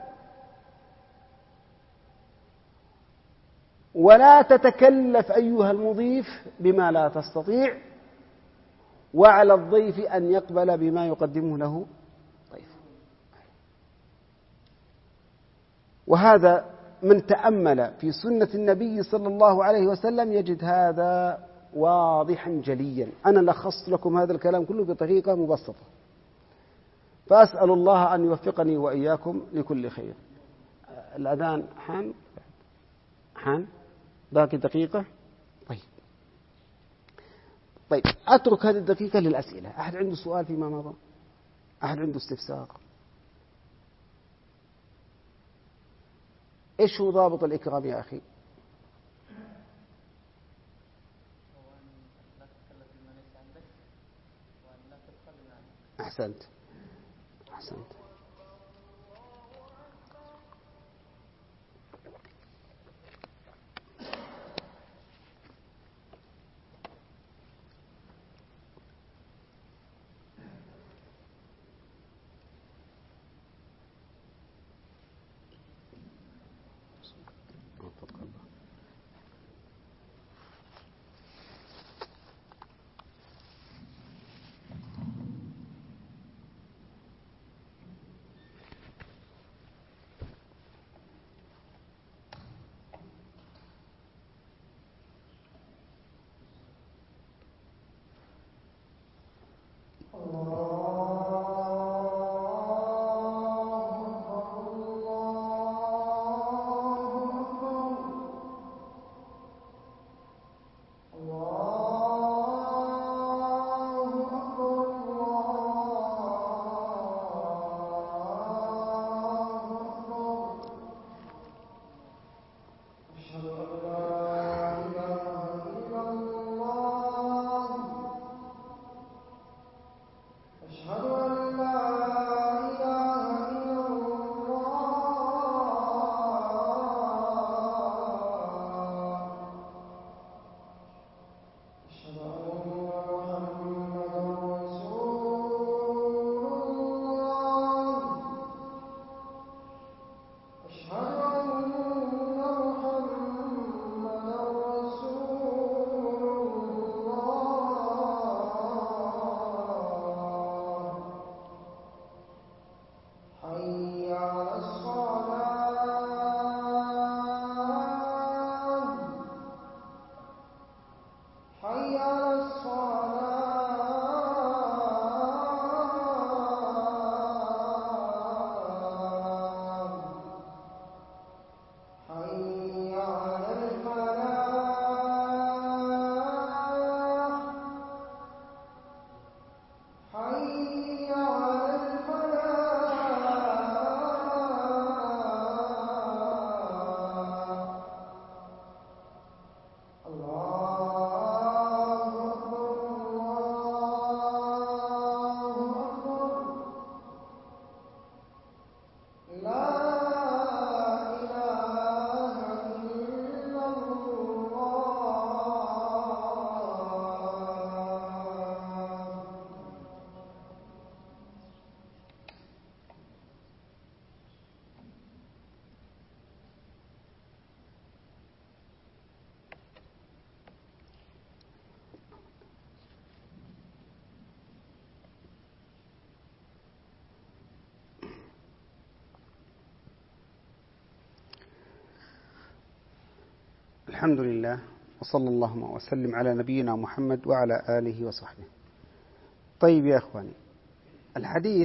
Speaker 1: ولا تتكلف أيها المضيف بما لا تستطيع، وعلى الضيف أن يقبل بما يقدمه له ضيف. وهذا من تأمل في سنة النبي صلى الله عليه وسلم يجد هذا واضحا جليا. أنا لخصت لكم هذا الكلام كله بطريقة مبسطة، فأسأل الله أن يوفقني وإياكم لكل خير. الأذان حان حان باقي دقيقة. طيب طيب أترك هذه الدقيقة للأسئلة. أحد عنده سؤال فيما مضى؟ أحد عنده استفسار؟ إيش هو ضابط الإكرام يا أخي؟ أحسنت أحسنت. الحمد لله وصلى الله وسلم على نبينا محمد وعلى آله وصحبه. طيب يا أخواني، الحديث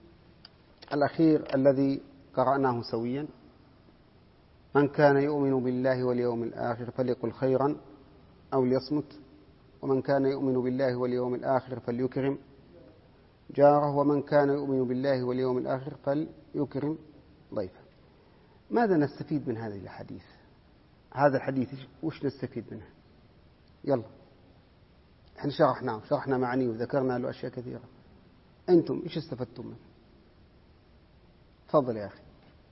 Speaker 1: الأخير الذي قرأناه سويا: من كان يؤمن بالله واليوم الآخر فليقل خيرا أو ليصمت، ومن كان يؤمن بالله واليوم الآخر فليكرم جاره، ومن كان يؤمن بالله واليوم الآخر فليكرم ضيفه. ماذا نستفيد من هذه الحديث؟ هذا الحديث وش نستفيد منه؟ يلا، احنا شرحناه شرحنا معانيه وذكرنا له أشياء كثيرة. أنتم إيش استفدتم منه؟ تفضل يا أخي.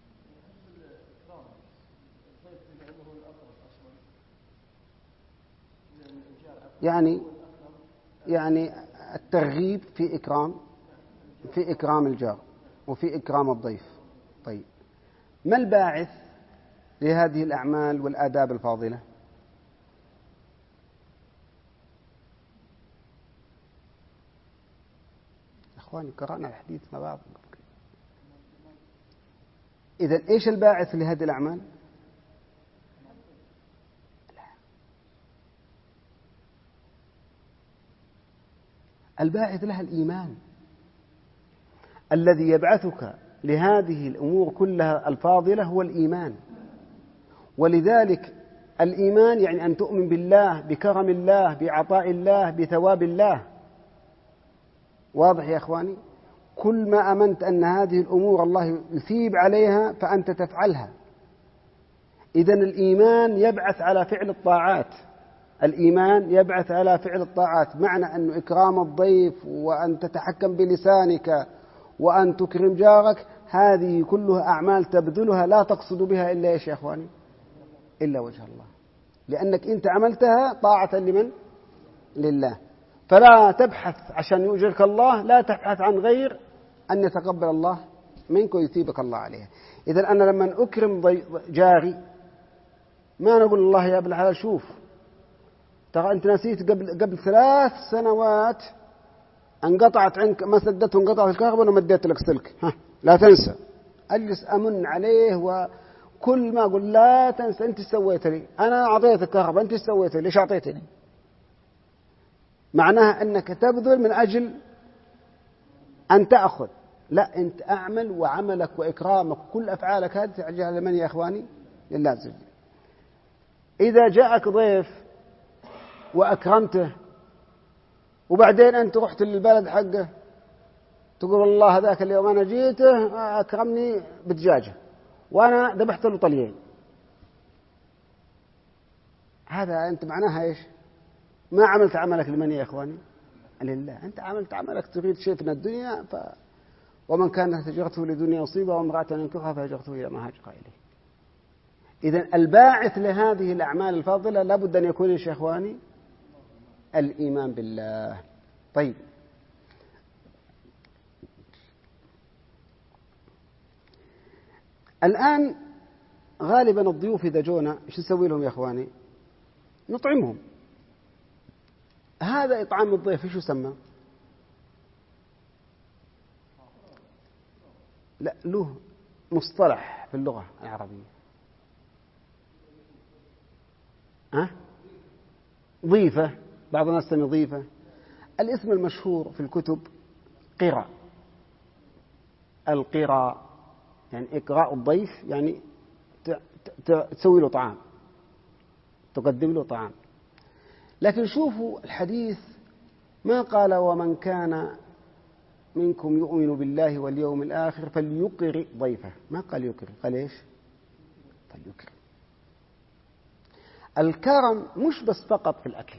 Speaker 1: يعني يعني الترغيب في إكرام في إكرام الجار وفي إكرام الضيف. طيب، ما الباعث لهذه الأعمال والآداب الفاضلة؟ أخواني، قرأنا الحديث مع بعض. إذن إيش الباعث لهذه الأعمال؟ الباعث لها الإيمان الذي يبعثك لهذه الأمور كلها الفاضلة هو الإيمان. ولذلك الإيمان يعني أن تؤمن بالله، بكرم الله، بعطاء الله، بثواب الله. واضح يا أخواني؟ كل ما أمنت أن هذه الأمور الله يثيب عليها فأنت تفعلها. إذن الإيمان يبعث على فعل الطاعات. الإيمان يبعث على فعل الطاعات، معنى أن إكرام الضيف وأن تتحكم بلسانك وأن تكرم جارك، هذه كلها أعمال تبذلها لا تقصد بها إلا إيش يا أخواني؟ إلا وجه الله، لأنك أنت عملتها طاعة لمن؟ لله. فلا تبحث عشان يؤجرك الله، لا تبحث عن غير أن يتقبل الله منك ويثيبك الله عليها. إذن أنا لما أكرم جاري ما نقول الله يا ابن الحلال شوف ترى أنت نسيت قبل قبل ثلاث سنوات انقطعت عنك ما سدته انقطعت الكهرباء وأنا مديت لك سلك، ها لا تنسى. أجلس أمن عليه، وكل ما أقول لا تنسى أنت سويت لي، أنا أعطيتك الكهرباء أنت سويت لي، ليش أعطيتني؟ معناها أنك تبذل من أجل أن تأخذ. لا، أنت أعمل، وعملك وإكرامك كل أفعالك هذه ترجع لمن يا إخواني؟ لله عز وجل. إذا جاءك ضيف وأكرمته وبعدين أنت رحت للبلد حقه تقول والله هذاك اليوم أنا جيته أكرمني بدجاجة وأنا ذبحت له طليين، هذا أنت معناها إيش؟ ما عملت عملك لمن يا إخواني؟ لله. أنت عملت عملك تريد شيء من الدنيا، ف... ومن كانت هجرته لدنيا يصيبها وامرأة ينكحها فهجرته إلى ما هاجر إليه. إذن الباعث لهذه الأعمال الفاضلة لابد أن يكون يا إخواني الإيمان بالله. طيب، الآن غالبا الضيوف إذا جونا إيش نسوي لهم يا إخواني؟ نطعمهم. هذا إطعام الضيف إيش يسمى؟ لا، له مصطلح في اللغة العربية. ها؟ ضيفة، بعض الناس يسمي ضيفة. الاسم المشهور في الكتب قراء. القراء يعني إقراء الضيف، يعني تسوي له طعام، تقدم له طعام. لكن شوفوا الحديث ما قال ومن كان منكم يؤمن بالله واليوم الآخر فليقرئ ضيفه، ما قال يقرئ، قال إيش؟ فليقرئ. الكرم مش بس فقط في الأكل،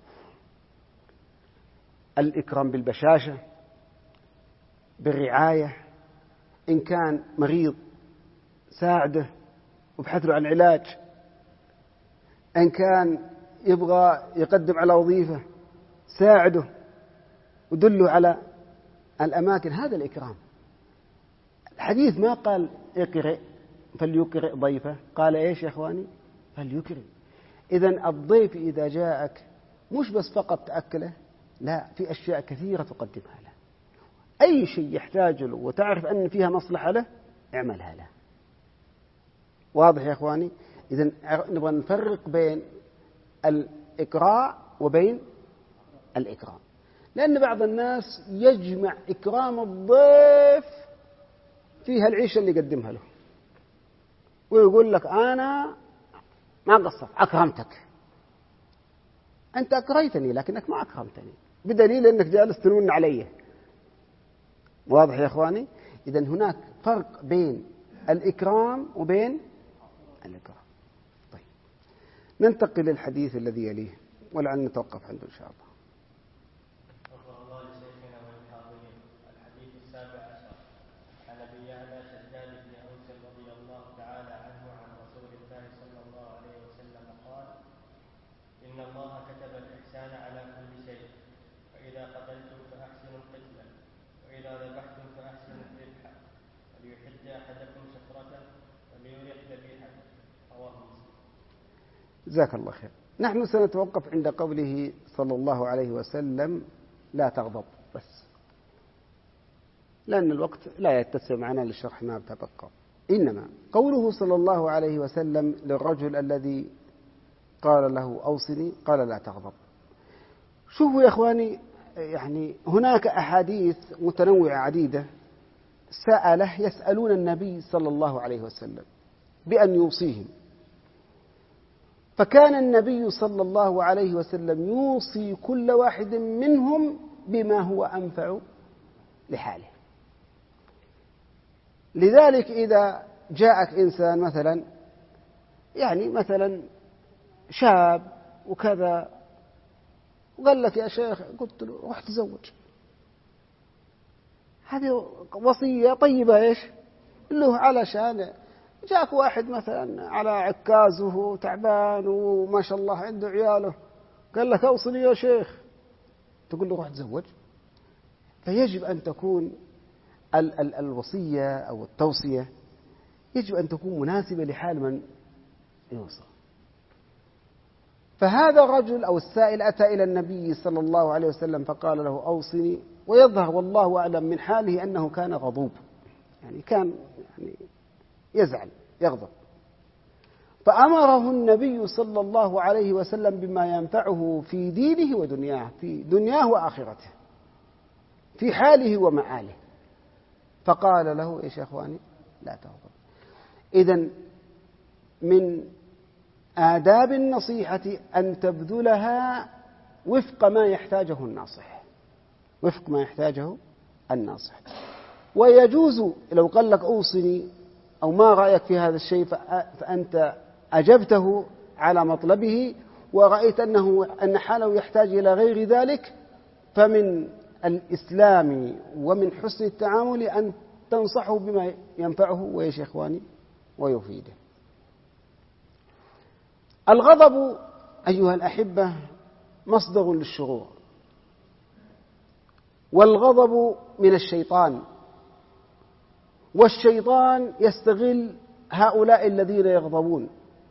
Speaker 1: الإكرام بالبشاشة، بالرعاية، إن كان مريض ساعده وابحث له عن علاج، إن كان يبغى يقدم على وظيفة ساعده ودله على الأماكن، هذا الإكرام. الحديث ما قال اقرئ فليقرئ ضيفه، قال إيش يا إخواني؟ فليقرئ. إذن الضيف إذا جاءك مش بس فقط تأكله، لا، في أشياء كثيرة تقدمها له. أي شيء يحتاج له وتعرف أن فيها مصلحة له اعملها له. واضح يا إخواني؟ إذن نبغى نفرق بين الإقراء وبين الإكرام، لأن بعض الناس يجمع إكرام الضيف فيها العيشة اللي يقدمها له، ويقول لك أنا ما قصرت أكرمتك. أنت أكريتني لكنك ما أكرمتني، بدليل أنك جالس تنون علي. واضح يا إخواني؟ إذن هناك فرق بين الإكرام وبين الإكرام. طيب، ننتقل للحديث الذي يليه ولعل نتوقف عنده إن شاء الله.
Speaker 2: غفر الله لشيخنا وللحاضرين. الحديث السابع عشر عن أبي يعلى شداد بن أوس رضي الله تعالى عنه عن رسول الله صلى الله عليه وسلم قال: إن الله كتب الإحسان على كل شيء، فإذا قتلتم فأحسنوا القتلة، وإذا ذبحتم فأحسنوا الذبح، وليحد أحدكم شفرته وليرق ذبيحته. رواه مسلم.
Speaker 1: جزاك الله خير. نحن سنتوقف عند قوله صلى الله عليه وسلم لا تغضب بس، لأن الوقت لا يتسع معنا لشرح ما تبقى. إنما قوله صلى الله عليه وسلم للرجل الذي قال له أوصني قال لا تغضب. شوفوا يا إخواني، يعني هناك أحاديث متنوعة عديدة سأله يسألون النبي صلى الله عليه وسلم بأن يوصيهم، فكان النبي صلى الله عليه وسلم يوصي كل واحد منهم بما هو أنفع لحاله. لذلك إذا جاءك إنسان مثلا، يعني مثلا شاب وكذا، وقال لك يا شيخ، قلت له روح تزوج، هذه وصية طيبة إيش له، علشان جاءك واحد مثلا على عكازه تعبان وما شاء الله عنده عياله، قال لك أوصني يا شيخ، تقول له روح تزوج. فيجب أن تكون ال ال الوصية أو التوصية يجب أن تكون مناسبة لحال من يوصى. فهذا الرجل أو السائل أتى إلى النبي صلى الله عليه وسلم فقال له أوصني، ويظهر والله أعلم من حاله أنه كان غضوب، يعني كان يعني يزعل يغضب. فأمره النبي صلى الله عليه وسلم بما ينفعه في دينه ودنياه، في دنياه وآخرته، في حاله ومآله. فقال له إيش يا أخواني؟ لا تغضب. إذن من آداب النصيحة أن تبذلها وفق ما يحتاجه الناصح، وفق ما يحتاجه الناصح. ويجوز لو قال لك أوصني أو ما رأيك في هذا الشيء فأنت أجبته على مطلبه، ورأيت أنه أن حاله يحتاج إلى غير ذلك، فمن الإسلام ومن حسن التعامل أن تنصحه بما ينفعه ويش إخواني ويفيده. الغضب أيها الأحبة مصدر للشرور، والغضب من الشيطان، والشيطان يستغل هؤلاء الذين يغضبون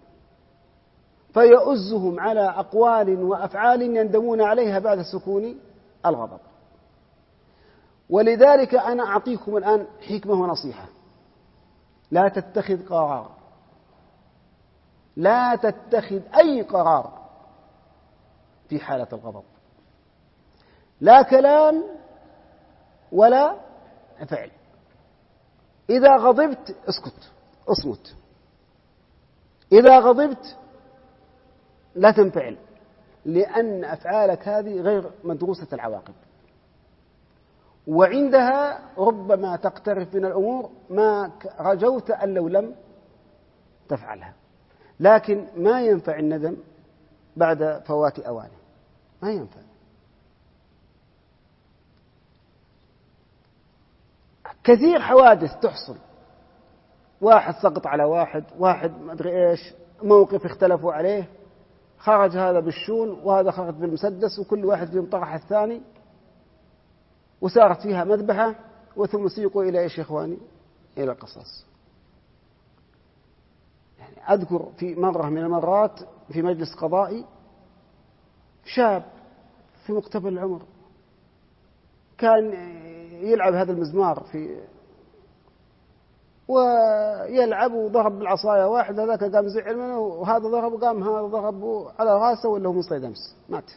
Speaker 1: فيؤزهم على أقوال وأفعال يندمون عليها بعد سكون الغضب. ولذلك أنا أعطيكم الآن حكمة ونصيحة: لا تتخذ قرار، لا تتخذ أي قرار في حالة الغضب، لا كلام ولا فعل. إذا غضبت اسكت، اصمت. إذا غضبت لا تنفعل، لأن أفعالك هذه غير مدروسة العواقب، وعندها ربما تقترف من الأمور ما رجوت أن لو لم تفعلها. لكن ما ينفع الندم بعد فوات أوانه، ما ينفع. كثير حوادث تحصل، واحد سقط على واحد، واحد ما أدري إيش، موقف اختلفوا عليه، خرج هذا بالشون وهذا خرج بالمسدس، وكل واحد فيهم طرح الثاني، وصارت فيها مذبحة، وثم سيقوا إلى إيش يا إخواني؟ إلى القصاص. يعني أذكر في مرة من المرات في مجلس قضائي شاب في مقتبل العمر كان يلعب هذا المزمار في ويلعب وضرب بالعصاية واحد، هذاك قام زعل منه، وهذا ضرب وقام هذا ضرب على راسه ولا هو من صيد أمس مات.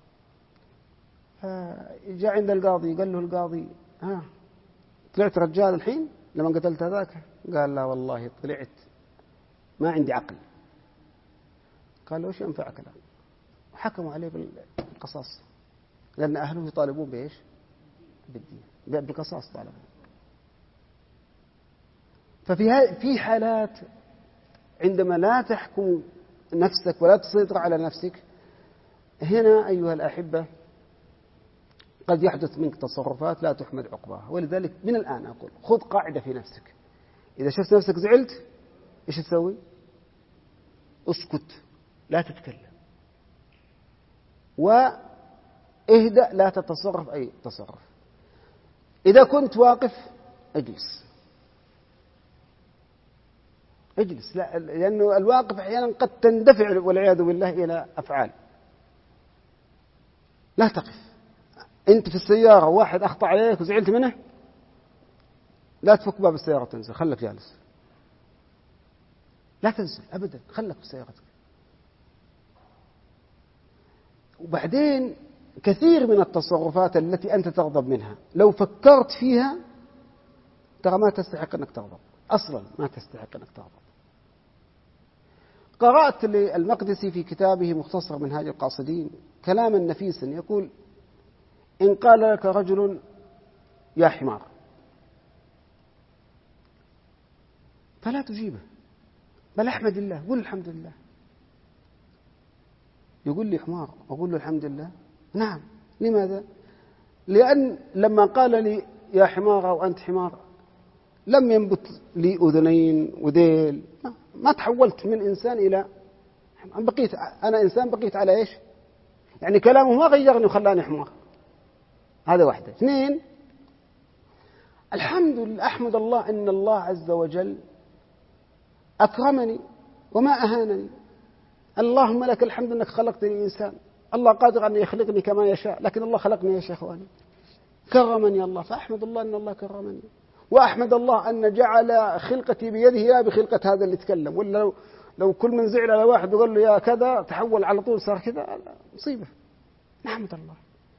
Speaker 1: فجاء عند القاضي قال له القاضي: ها طلعت رجال الحين لما قتلت هذاك؟ قال: لا والله طلعت ما عندي عقل. قال له: وش ينفعك الآن؟ وحكموا عليه بالقصاص، لأن أهله يطالبون بإيش؟ بالدين، بالقصاص طالبوا. ففي في حالات عندما لا تحكم نفسك ولا تسيطر على نفسك، هنا أيها الأحبة قد يحدث منك تصرفات لا تحمد عقباها. ولذلك من الآن أقول: خذ قاعدة في نفسك، إذا شفت نفسك زعلت إيش تسوي؟ اسكت، لا تتكلم، واهدأ، لا تتصرف أي تصرف. إذا كنت واقف اجلس اجلس، لا، لأنه الواقف أحيانا قد تندفع والعياذ بالله إلى أفعال. لا تقف. أنت في السيارة واحد أخطأ عليك وزعلت منه، لا تفك باب السيارة وتنزل، خلك جالس، لا تنزل أبدا، خلك في سيارتك. وبعدين كثير من التصرفات التي أنت تغضب منها لو فكرت فيها ترى ما تستحق أنك تغضب، أصلا ما تستحق أنك تغضب. قرأت للمقدسي في كتابه مختصر منهاج القاصدين كلاما نفيسا يقول: إن قال لك رجل يا حمار فلا تجيبه، بل أحمد الله، قل الحمد لله. يقول لي حمار أقول له الحمد لله؟ نعم. لماذا؟ لأن لما قال لي يا حمار أو أنت حمار لم ينبت لي أذنين وذيل، ما تحولت من إنسان إلى بقيت أنا إنسان، بقيت على إيش؟ يعني كلامه ما غيرني وخلاني حمار. هذا واحدة. اثنين، الحمد لله، أحمد الله أن الله عز وجل أكرمني وما أهانني. اللهم لك الحمد أنك خلقتني إنسان. الله قادر أن يخلقني كما يشاء، لكن الله خلقني يا شيخ إخواني، كرمني الله، فأحمد الله أن الله كرمني، وأحمد الله أن جعل خلقتي بيده لا بخلقة هذا اللي يتكلم. ولا لو, لو كل من زعل على واحد وقال له يا كذا تحول على طول صار كذا، مصيبة. نحمد الله.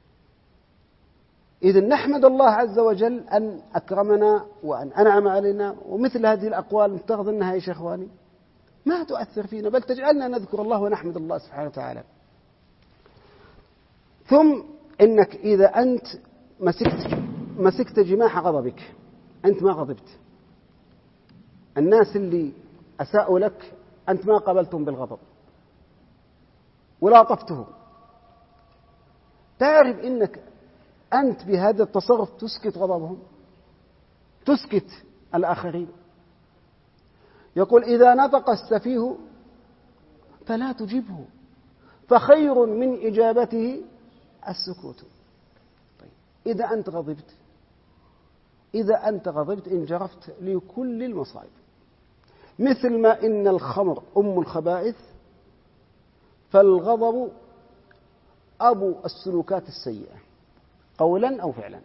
Speaker 1: إذن نحمد الله عز وجل أن أكرمنا وأن أنعم علينا. ومثل هذه الأقوال مفترض أنها يا شيخ إخواني ما تؤثر فينا، بل تجعلنا نذكر الله ونحمد الله سبحانه وتعالى. ثم إنك إذا أنت مسكت مسكت جماح غضبك، أنت ما غضبت، الناس اللي أساءوا لك أنت ما قابلتهم بالغضب، ولاطفته، تعرف إنك أنت بهذا التصرف تسكت غضبهم، تسكت الآخرين. يقول إذا نطق السفيه فلا تجبه، فخير من إجابته السكوت. طيب إذا أنت غضبت إذا أنت غضبت انجرفت لكل المصائب، مثل ما إن الخمر أم الخبائث، فالغضب أبو السلوكات السيئة قولا أو فعلا.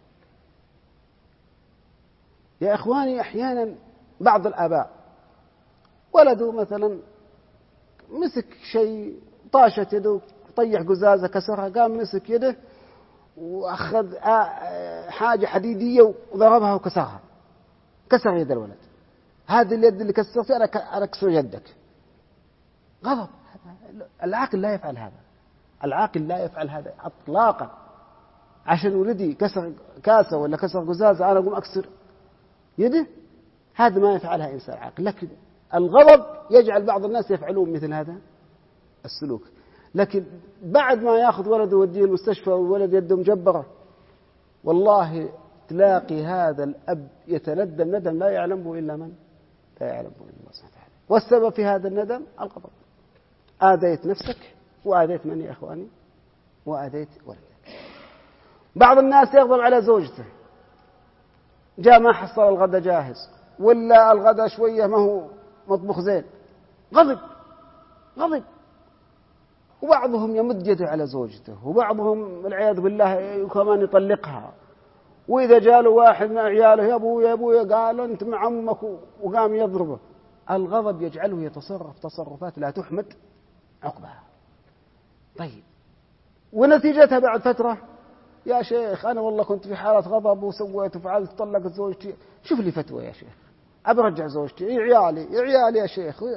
Speaker 1: يا إخواني، أحيانا بعض الآباء ولده مثلا مسك شيء، طاشت يده، طيح قزازة كسرها، قام مسك يده وأخذ حاجة حديدية وضربها وكسرها، كسر يد الولد. هذه اليد اللي كسرتها أنا أكسر يدك. غضب. العاقل لا يفعل هذا، العاقل لا يفعل هذا إطلاقا. عشان ولدي كسر كاسة ولا كسر قزازة أنا أقوم أكسر يده؟ هذا ما يفعلها إنسان عاقل. لكن الغضب يجعل بعض الناس يفعلون مثل هذا السلوك. لكن بعد ما يأخذ ولده ويوديه المستشفى والولد يده مجبرة، والله تلاقي هذا الأب يتندم ندم لا يعلمه إلا من لا يعلمه إلا الله سبحانه وتعالى. والسبب في هذا الندم الغضب. آذيت نفسك وآذيت من يا إخواني؟ وآذيت ولدك. بعض الناس يغضب على زوجته، جاء ما حصل الغداء جاهز، ولا الغداء شوية ما هو مطبخ زين، غضب غضب. وبعضهم يمد يده على زوجته، وبعضهم والعياذ بالله كمان يطلقها. وإذا جاء له واحد من عياله يا أبويا يا أبويا قال أنت مع أمك وقام يضربه. الغضب يجعله يتصرف تصرفات لا تحمد عقبها. طيب ونتيجتها بعد فترة، يا شيخ أنا والله كنت في حالة غضب وسويت وفعلت، طلقت زوجتي، شوف لي فتوى يا شيخ، أبي أرجع زوجتي، يا عيالي يا عيالي يا شيخ. أبد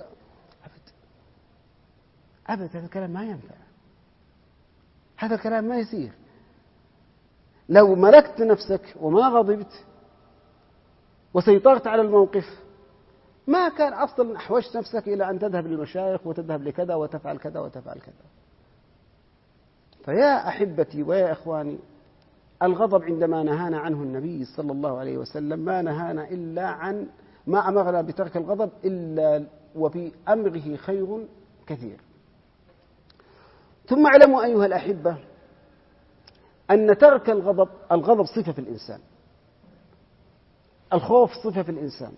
Speaker 1: أبد، هذا الكلام ما ينفع، هذا الكلام ما يصير. لو ملكت نفسك وما غضبت وسيطرت على الموقف، ما كان أصلا أحوجت نفسك إلى أن تذهب للمشايخ وتذهب لكذا وتفعل كذا وتفعل كذا. فيا أحبتي ويا إخواني، الغضب عندما نهانا عنه النبي صلى الله عليه وسلم ما نهانا إلا عن ما أمرنا بترك الغضب إلا وفي أمره خير كثير. ثم اعلموا أيها الأحبة أن ترك الغضب، الغضب صفة في الإنسان، الخوف صفة في الإنسان،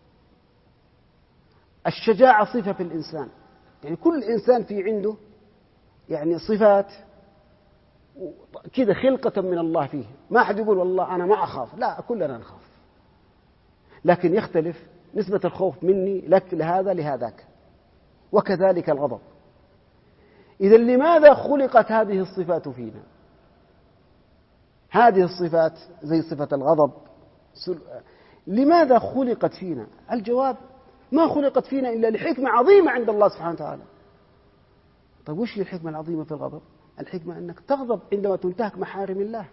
Speaker 1: الشجاعة صفة في الإنسان. يعني كل إنسان في عنده يعني صفات كذا خلقة من الله فيه. ما أحد يقول والله أنا ما أخاف، لا، كلنا نخاف، لكن يختلف نسبة الخوف مني لك لهذا لهذاك. وكذلك الغضب. إذا لماذا خلقت هذه الصفات فينا؟ هذه الصفات زي صفة الغضب لماذا خلقت فينا؟ الجواب ما خلقت فينا إلا لحكمة عظيمة عند الله سبحانه وتعالى. طيب وش هي الحكمة العظيمة في الغضب؟ الحكمة أنك تغضب عندما تنتهك محارم الله،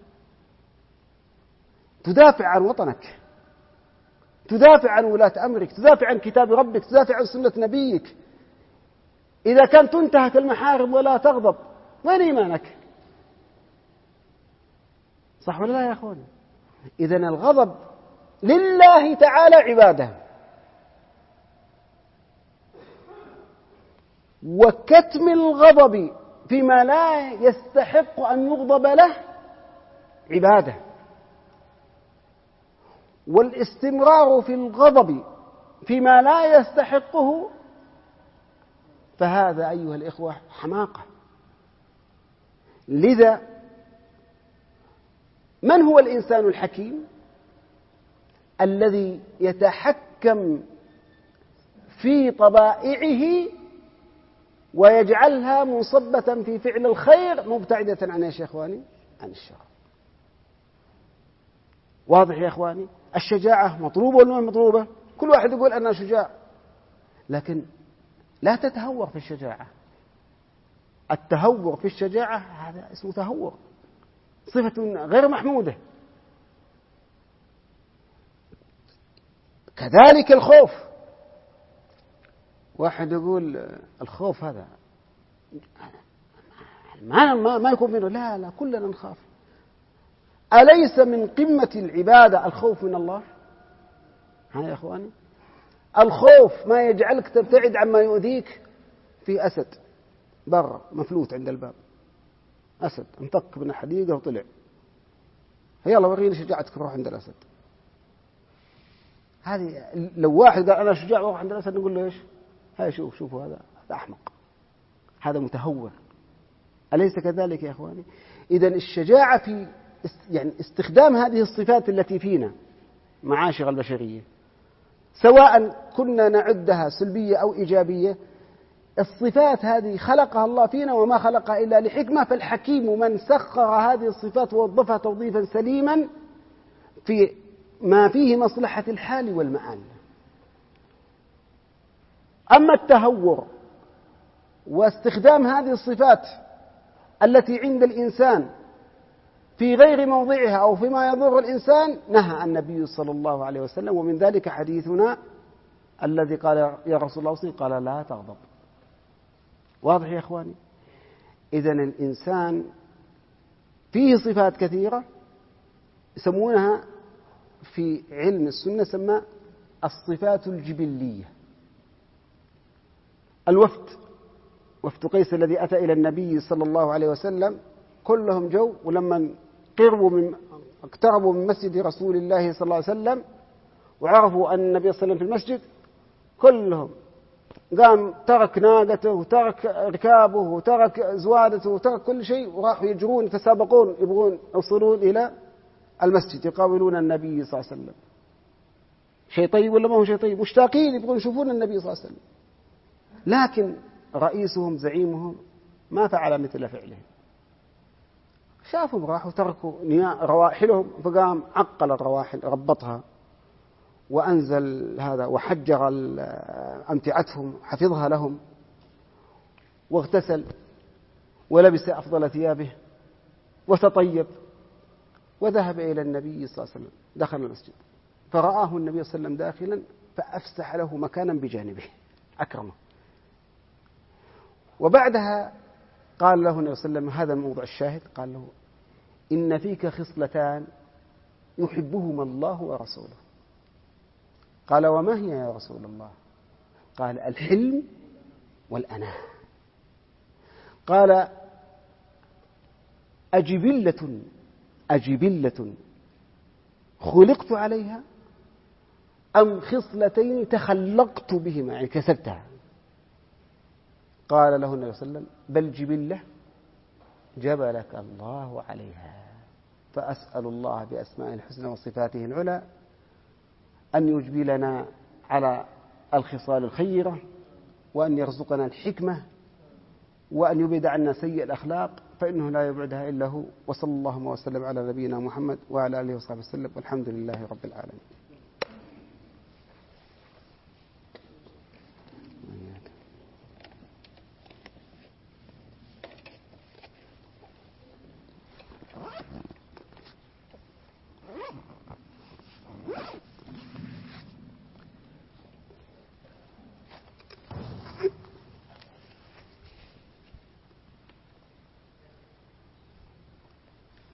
Speaker 1: تدافع عن وطنك، تدافع عن ولاة أمرك، تدافع عن كتاب ربك، تدافع عن سنة نبيك. إذا كان تنتهك المحارم ولا تغضب، وين إيمانك؟ صح ولا لا يا أخواني؟ إذن الغضب لله تعالى عبادة، وكتم الغضب فيما لا يستحق أن يغضب له عبادة، والاستمرار في الغضب فيما لا يستحقه فهذا أيها الإخوة حماقة. لذا من هو الإنسان الحكيم؟ الذي يتحكم في طبائعه ويجعلها منصبة في فعل الخير مبتعدة عن ايش يا اخواني؟ عن الشر. واضح يا اخواني؟ الشجاعة مطلوبة ولا مطلوبة؟ كل واحد يقول أنا شجاع، لكن لا تتهور في الشجاعة. التهور في الشجاعة هذا اسمه تهور، صفة غير محمودة. كذلك الخوف. واحد يقول الخوف هذا ما ما يكون منه، لا لا كلنا نخاف. أليس من قمة العبادة الخوف من الله؟ ها يا إخواني، الخوف ما يجعلك تبتعد عما يؤذيك. في أسد برا مفلوت عند الباب، أسد انطق من الحديقة وطلع، يلا وريني شجاعتك روح عند الأسد. هذه لو واحد قال أنا شجاع وروح عند الأسد نقول له إيش؟ هاي شوف شوفوا هذا هذا أحمق، هذا متهور. أليس كذلك يا إخواني؟ إذن الشجاعة في يعني استخدام هذه الصفات التي فينا معاشر البشرية، سواء كنا نعدها سلبية أو إيجابية، الصفات هذه خلقها الله فينا وما خلقها إلا لحكمة. فالحكيم من سخر هذه الصفات ووظفها توظيفا سليما في ما فيه مصلحة الحال والمآل. أما التهور واستخدام هذه الصفات التي عند الإنسان في غير موضعها أو فيما يضر الإنسان، نهى النبي صلى الله عليه وسلم. ومن ذلك حديثنا الذي قال يا رسول الله صلى الله عليه وسلم قال لا تغضب. واضح يا إخواني؟ إذن الإنسان فيه صفات كثيرة يسمونها في علم السنة سمى الصفات الجبلية. الوفد وفد قيس الذي أتى إلى النبي صلى الله عليه وسلم كلهم جو، ولما قربوا من اقتربوا من مسجد رسول الله صلى الله عليه وسلم وعرفوا أن النبي صلى الله عليه وسلم في المسجد، كلهم قام ترك ناقته وترك ركابه وترك زوادته وترك كل شيء وراحوا يجرون يتسابقون يبغون يوصلون إلى المسجد يقابلون النبي صلى الله عليه وسلم. شيء طيب ولا ما هو شيء طيب؟ مشتاقين يبغون يشوفون النبي صلى الله عليه وسلم. لكن رئيسهم زعيمهم ما فعل مثل فعلهم، شافهم راحوا تركوا رواحلهم، فقام عقل الرواحل ربطها وأنزل هذا وحجر أمتعتهم حفظها لهم واغتسل ولبس أفضل ثيابه وتطيب وذهب إلى النبي صلى الله عليه وسلم. دخل المسجد فرآه النبي صلى الله عليه وسلم داخلا فأفسح له مكانا بجانبه أكرمه. وبعدها قال له النبي صلى الله عليه وسلم، هذا الموضوع الشاهد، قال له إن فيك خصلتان يحبهما الله ورسوله. قال وما هي يا رسول الله؟ قال الحلم والأناة. قال أجبلة أجبلة خلقت عليها أم خصلتين تخلقت بهما يعني كسبتها؟ قال له النبي صلى الله عليه وسلم بل جبلة جبلك الله عليها. فأسأل الله بأسمائه الحسنى وصفاته العلى أن يجبلنا على الخصال الخيرة، وأن يرزقنا الحكمة، وأن يبعد عنا سيء الأخلاق، فإنه لا يبعدها إلا هو. وصلى الله وسلم على نبينا محمد وعلى آله وصحبه وسلم، والحمد لله رب العالمين.